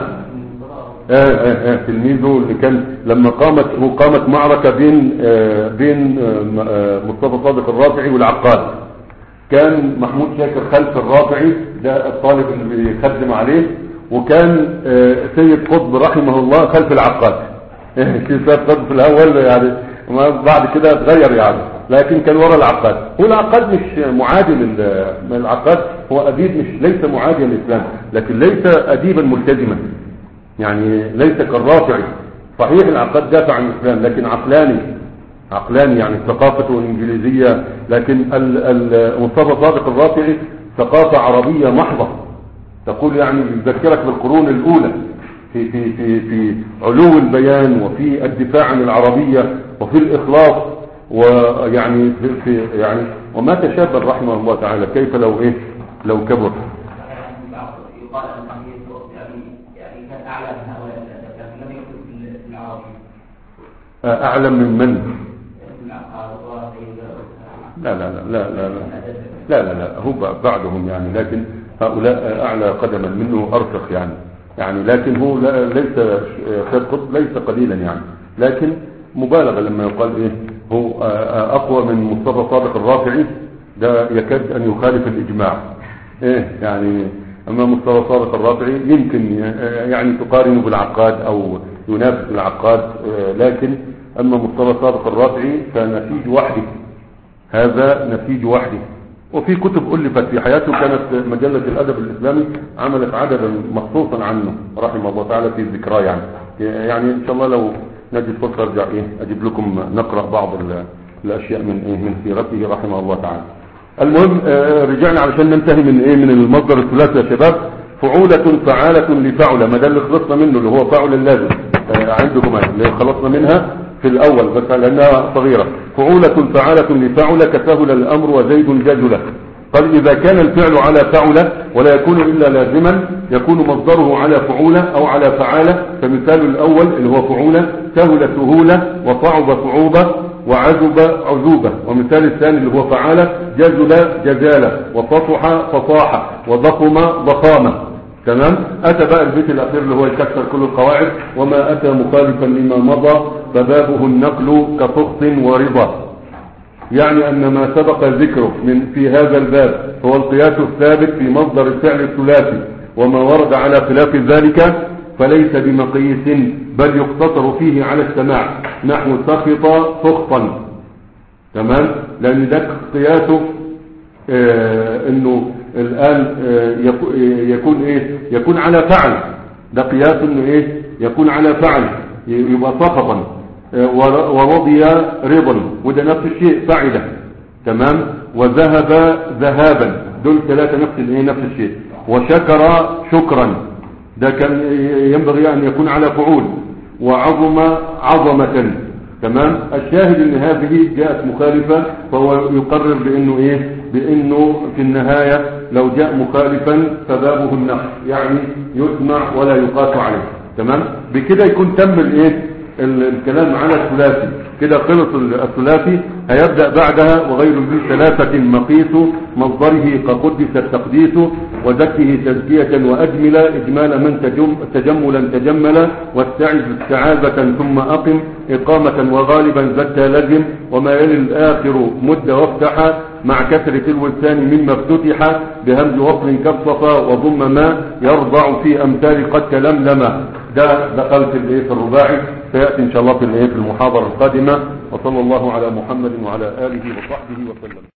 آه آه آه تلميذه اللي كان لما قامت قامت معركة بين آه بين آه مصطفى صادق الرافعي والعقاد، كان محمود شاكر خلف الرافعي ده الطالب اللي بيخدم عليه، وكان آه سيد قطب رحمه الله خلف العقاد. كيف قطب في الاول يعني بعد كده اتغير يعني، لكن كان وراء العقاد. هو العقاد مش معادي للعقاد، هو أديب مش ليس معاديا للإسلام، لكن ليس أديبا ملتزما، يعني ليس كالرافعي. صحيح العقاد دافع عن الإسلام لكن عقلاني عقلاني يعني ثقافته الإنجليزية، لكن مصطفى صادق الرافعي ثقافة عربية محضة، تقول يعني يذكرك بالقرون الأولى في في في في علو البيان وفي الدفاع عن العربية وفي الإخلاص، ويعني في, في يعني وما تشابه رحمه الله تعالى. كيف لو ايه لو كبر يقال يعني كان اعلى من هؤلاء لكن لم يكن في العربي. اعلم من من؟ لا لا لا لا لا لا لا لا هو بعدهم يعني، لكن هؤلاء اعلى قدما منه ارسخ يعني يعني لكن هو ليس خير قطب ليس قليلا يعني، لكن مبالغة لما يقال ايه هو اقوى من مصطفى صادق الرافعي، ده يكاد ان يخالف الاجماع ايه يعني. اما مصطفى صادق الرافعي يمكن يعني تقارنه بالعقاد او ينافس العقاد، لكن اما مصطفى صادق الرافعي فنسيج وحده، هذا نسيج وحده. وفي كتب ألفت في حياته، كانت مجلة الأدب الإسلامي عملت عددا مخصوصا عنه رحمه الله تعالى في ذكراه يعني. يعني إن شاء الله لو نجد فرصة أرجع إيه أجيب لكم نقرأ بعض الأشياء من إيه من سيرته رحمه الله تعالى. المهم آه رجعنا علشان ننتهي من إيه من المصدر الثلاثي يا شباب. فعولة فعالة لفعلة، ما ده اللي خلصنا منه اللي هو فعل اللازم آه عندكم اللي خلصنا منها في الأول بس لأنها صغيرة. فعولة فعالة لفعلة كسهل الأمر وزيد جدلة. قال إذا كان الفعل على فعلة ولا يكون إلا لازما يكون مصدره على فعولة أو على فعالة. فمثال الأول اللي هو فعولة سهل سهولة وصعب صعوبة وعذب عذوبة. ومثال الثاني اللي هو فعالة جزل جزالة وفصح فصاحة وضخم ضخامة. تمام. أتى بقى البيت الأخير اللي هو يكسر كل القواعد. وما أتى مخالفا لما مضى فبابه النقل كفخ ورضا. يعني أن ما سبق ذكره من في هذا الباب هو القياس الثابت في مصدر الفعل الثلاثي، وما ورد على خلاف ذلك فليس بمقيس بل يقتصر فيه على السماع، نحو سخط سخطا. تمام. لأن ده قياسه آه انه الآن آه يكون ايه يكون على فعل، ده قياس انه ايه يكون على فعل يبقى سخطا. ورضي رضا وده نفس الشيء فعله. تمام. وذهب ذهابا دول ثلاثة نفس الايه نفس الشيء. وشكر شكرا ده كان ينبغي ان يكون على فعول. وعظم عظمة تمام. الشاهد ان هذه جاءت مخالفة، فهو يقرر بانه ايه، بانه في النهاية لو جاء مخالفا فبابه النقص، يعني يسمع ولا يقاس عليه. تمام. بكده يكون تم الايه الكلام على الثلاثي، كده خلص الثلاثي. هيبدأ بعدها وغير ذي ثلاثة مقيس مصدره كقدس التقديس، وزكه تزكية وأجمل إجمال من تجم تجملا تجملا، واستعذ استعاذة ثم أقم إقامة وغالبا زكى لزم، وما يلي الآخر مد وافتح مع كسر تلو الثاني مما افتتح بهمز وصل كالصفا وضم ما يرضع في أمثال قد تلملم. ده دخلت الايه في الرباعي، سيأتي إن شاء الله في الايه في المحاضرة القادمة. وصلى الله على محمد وعلى آله وصحبه وسلم.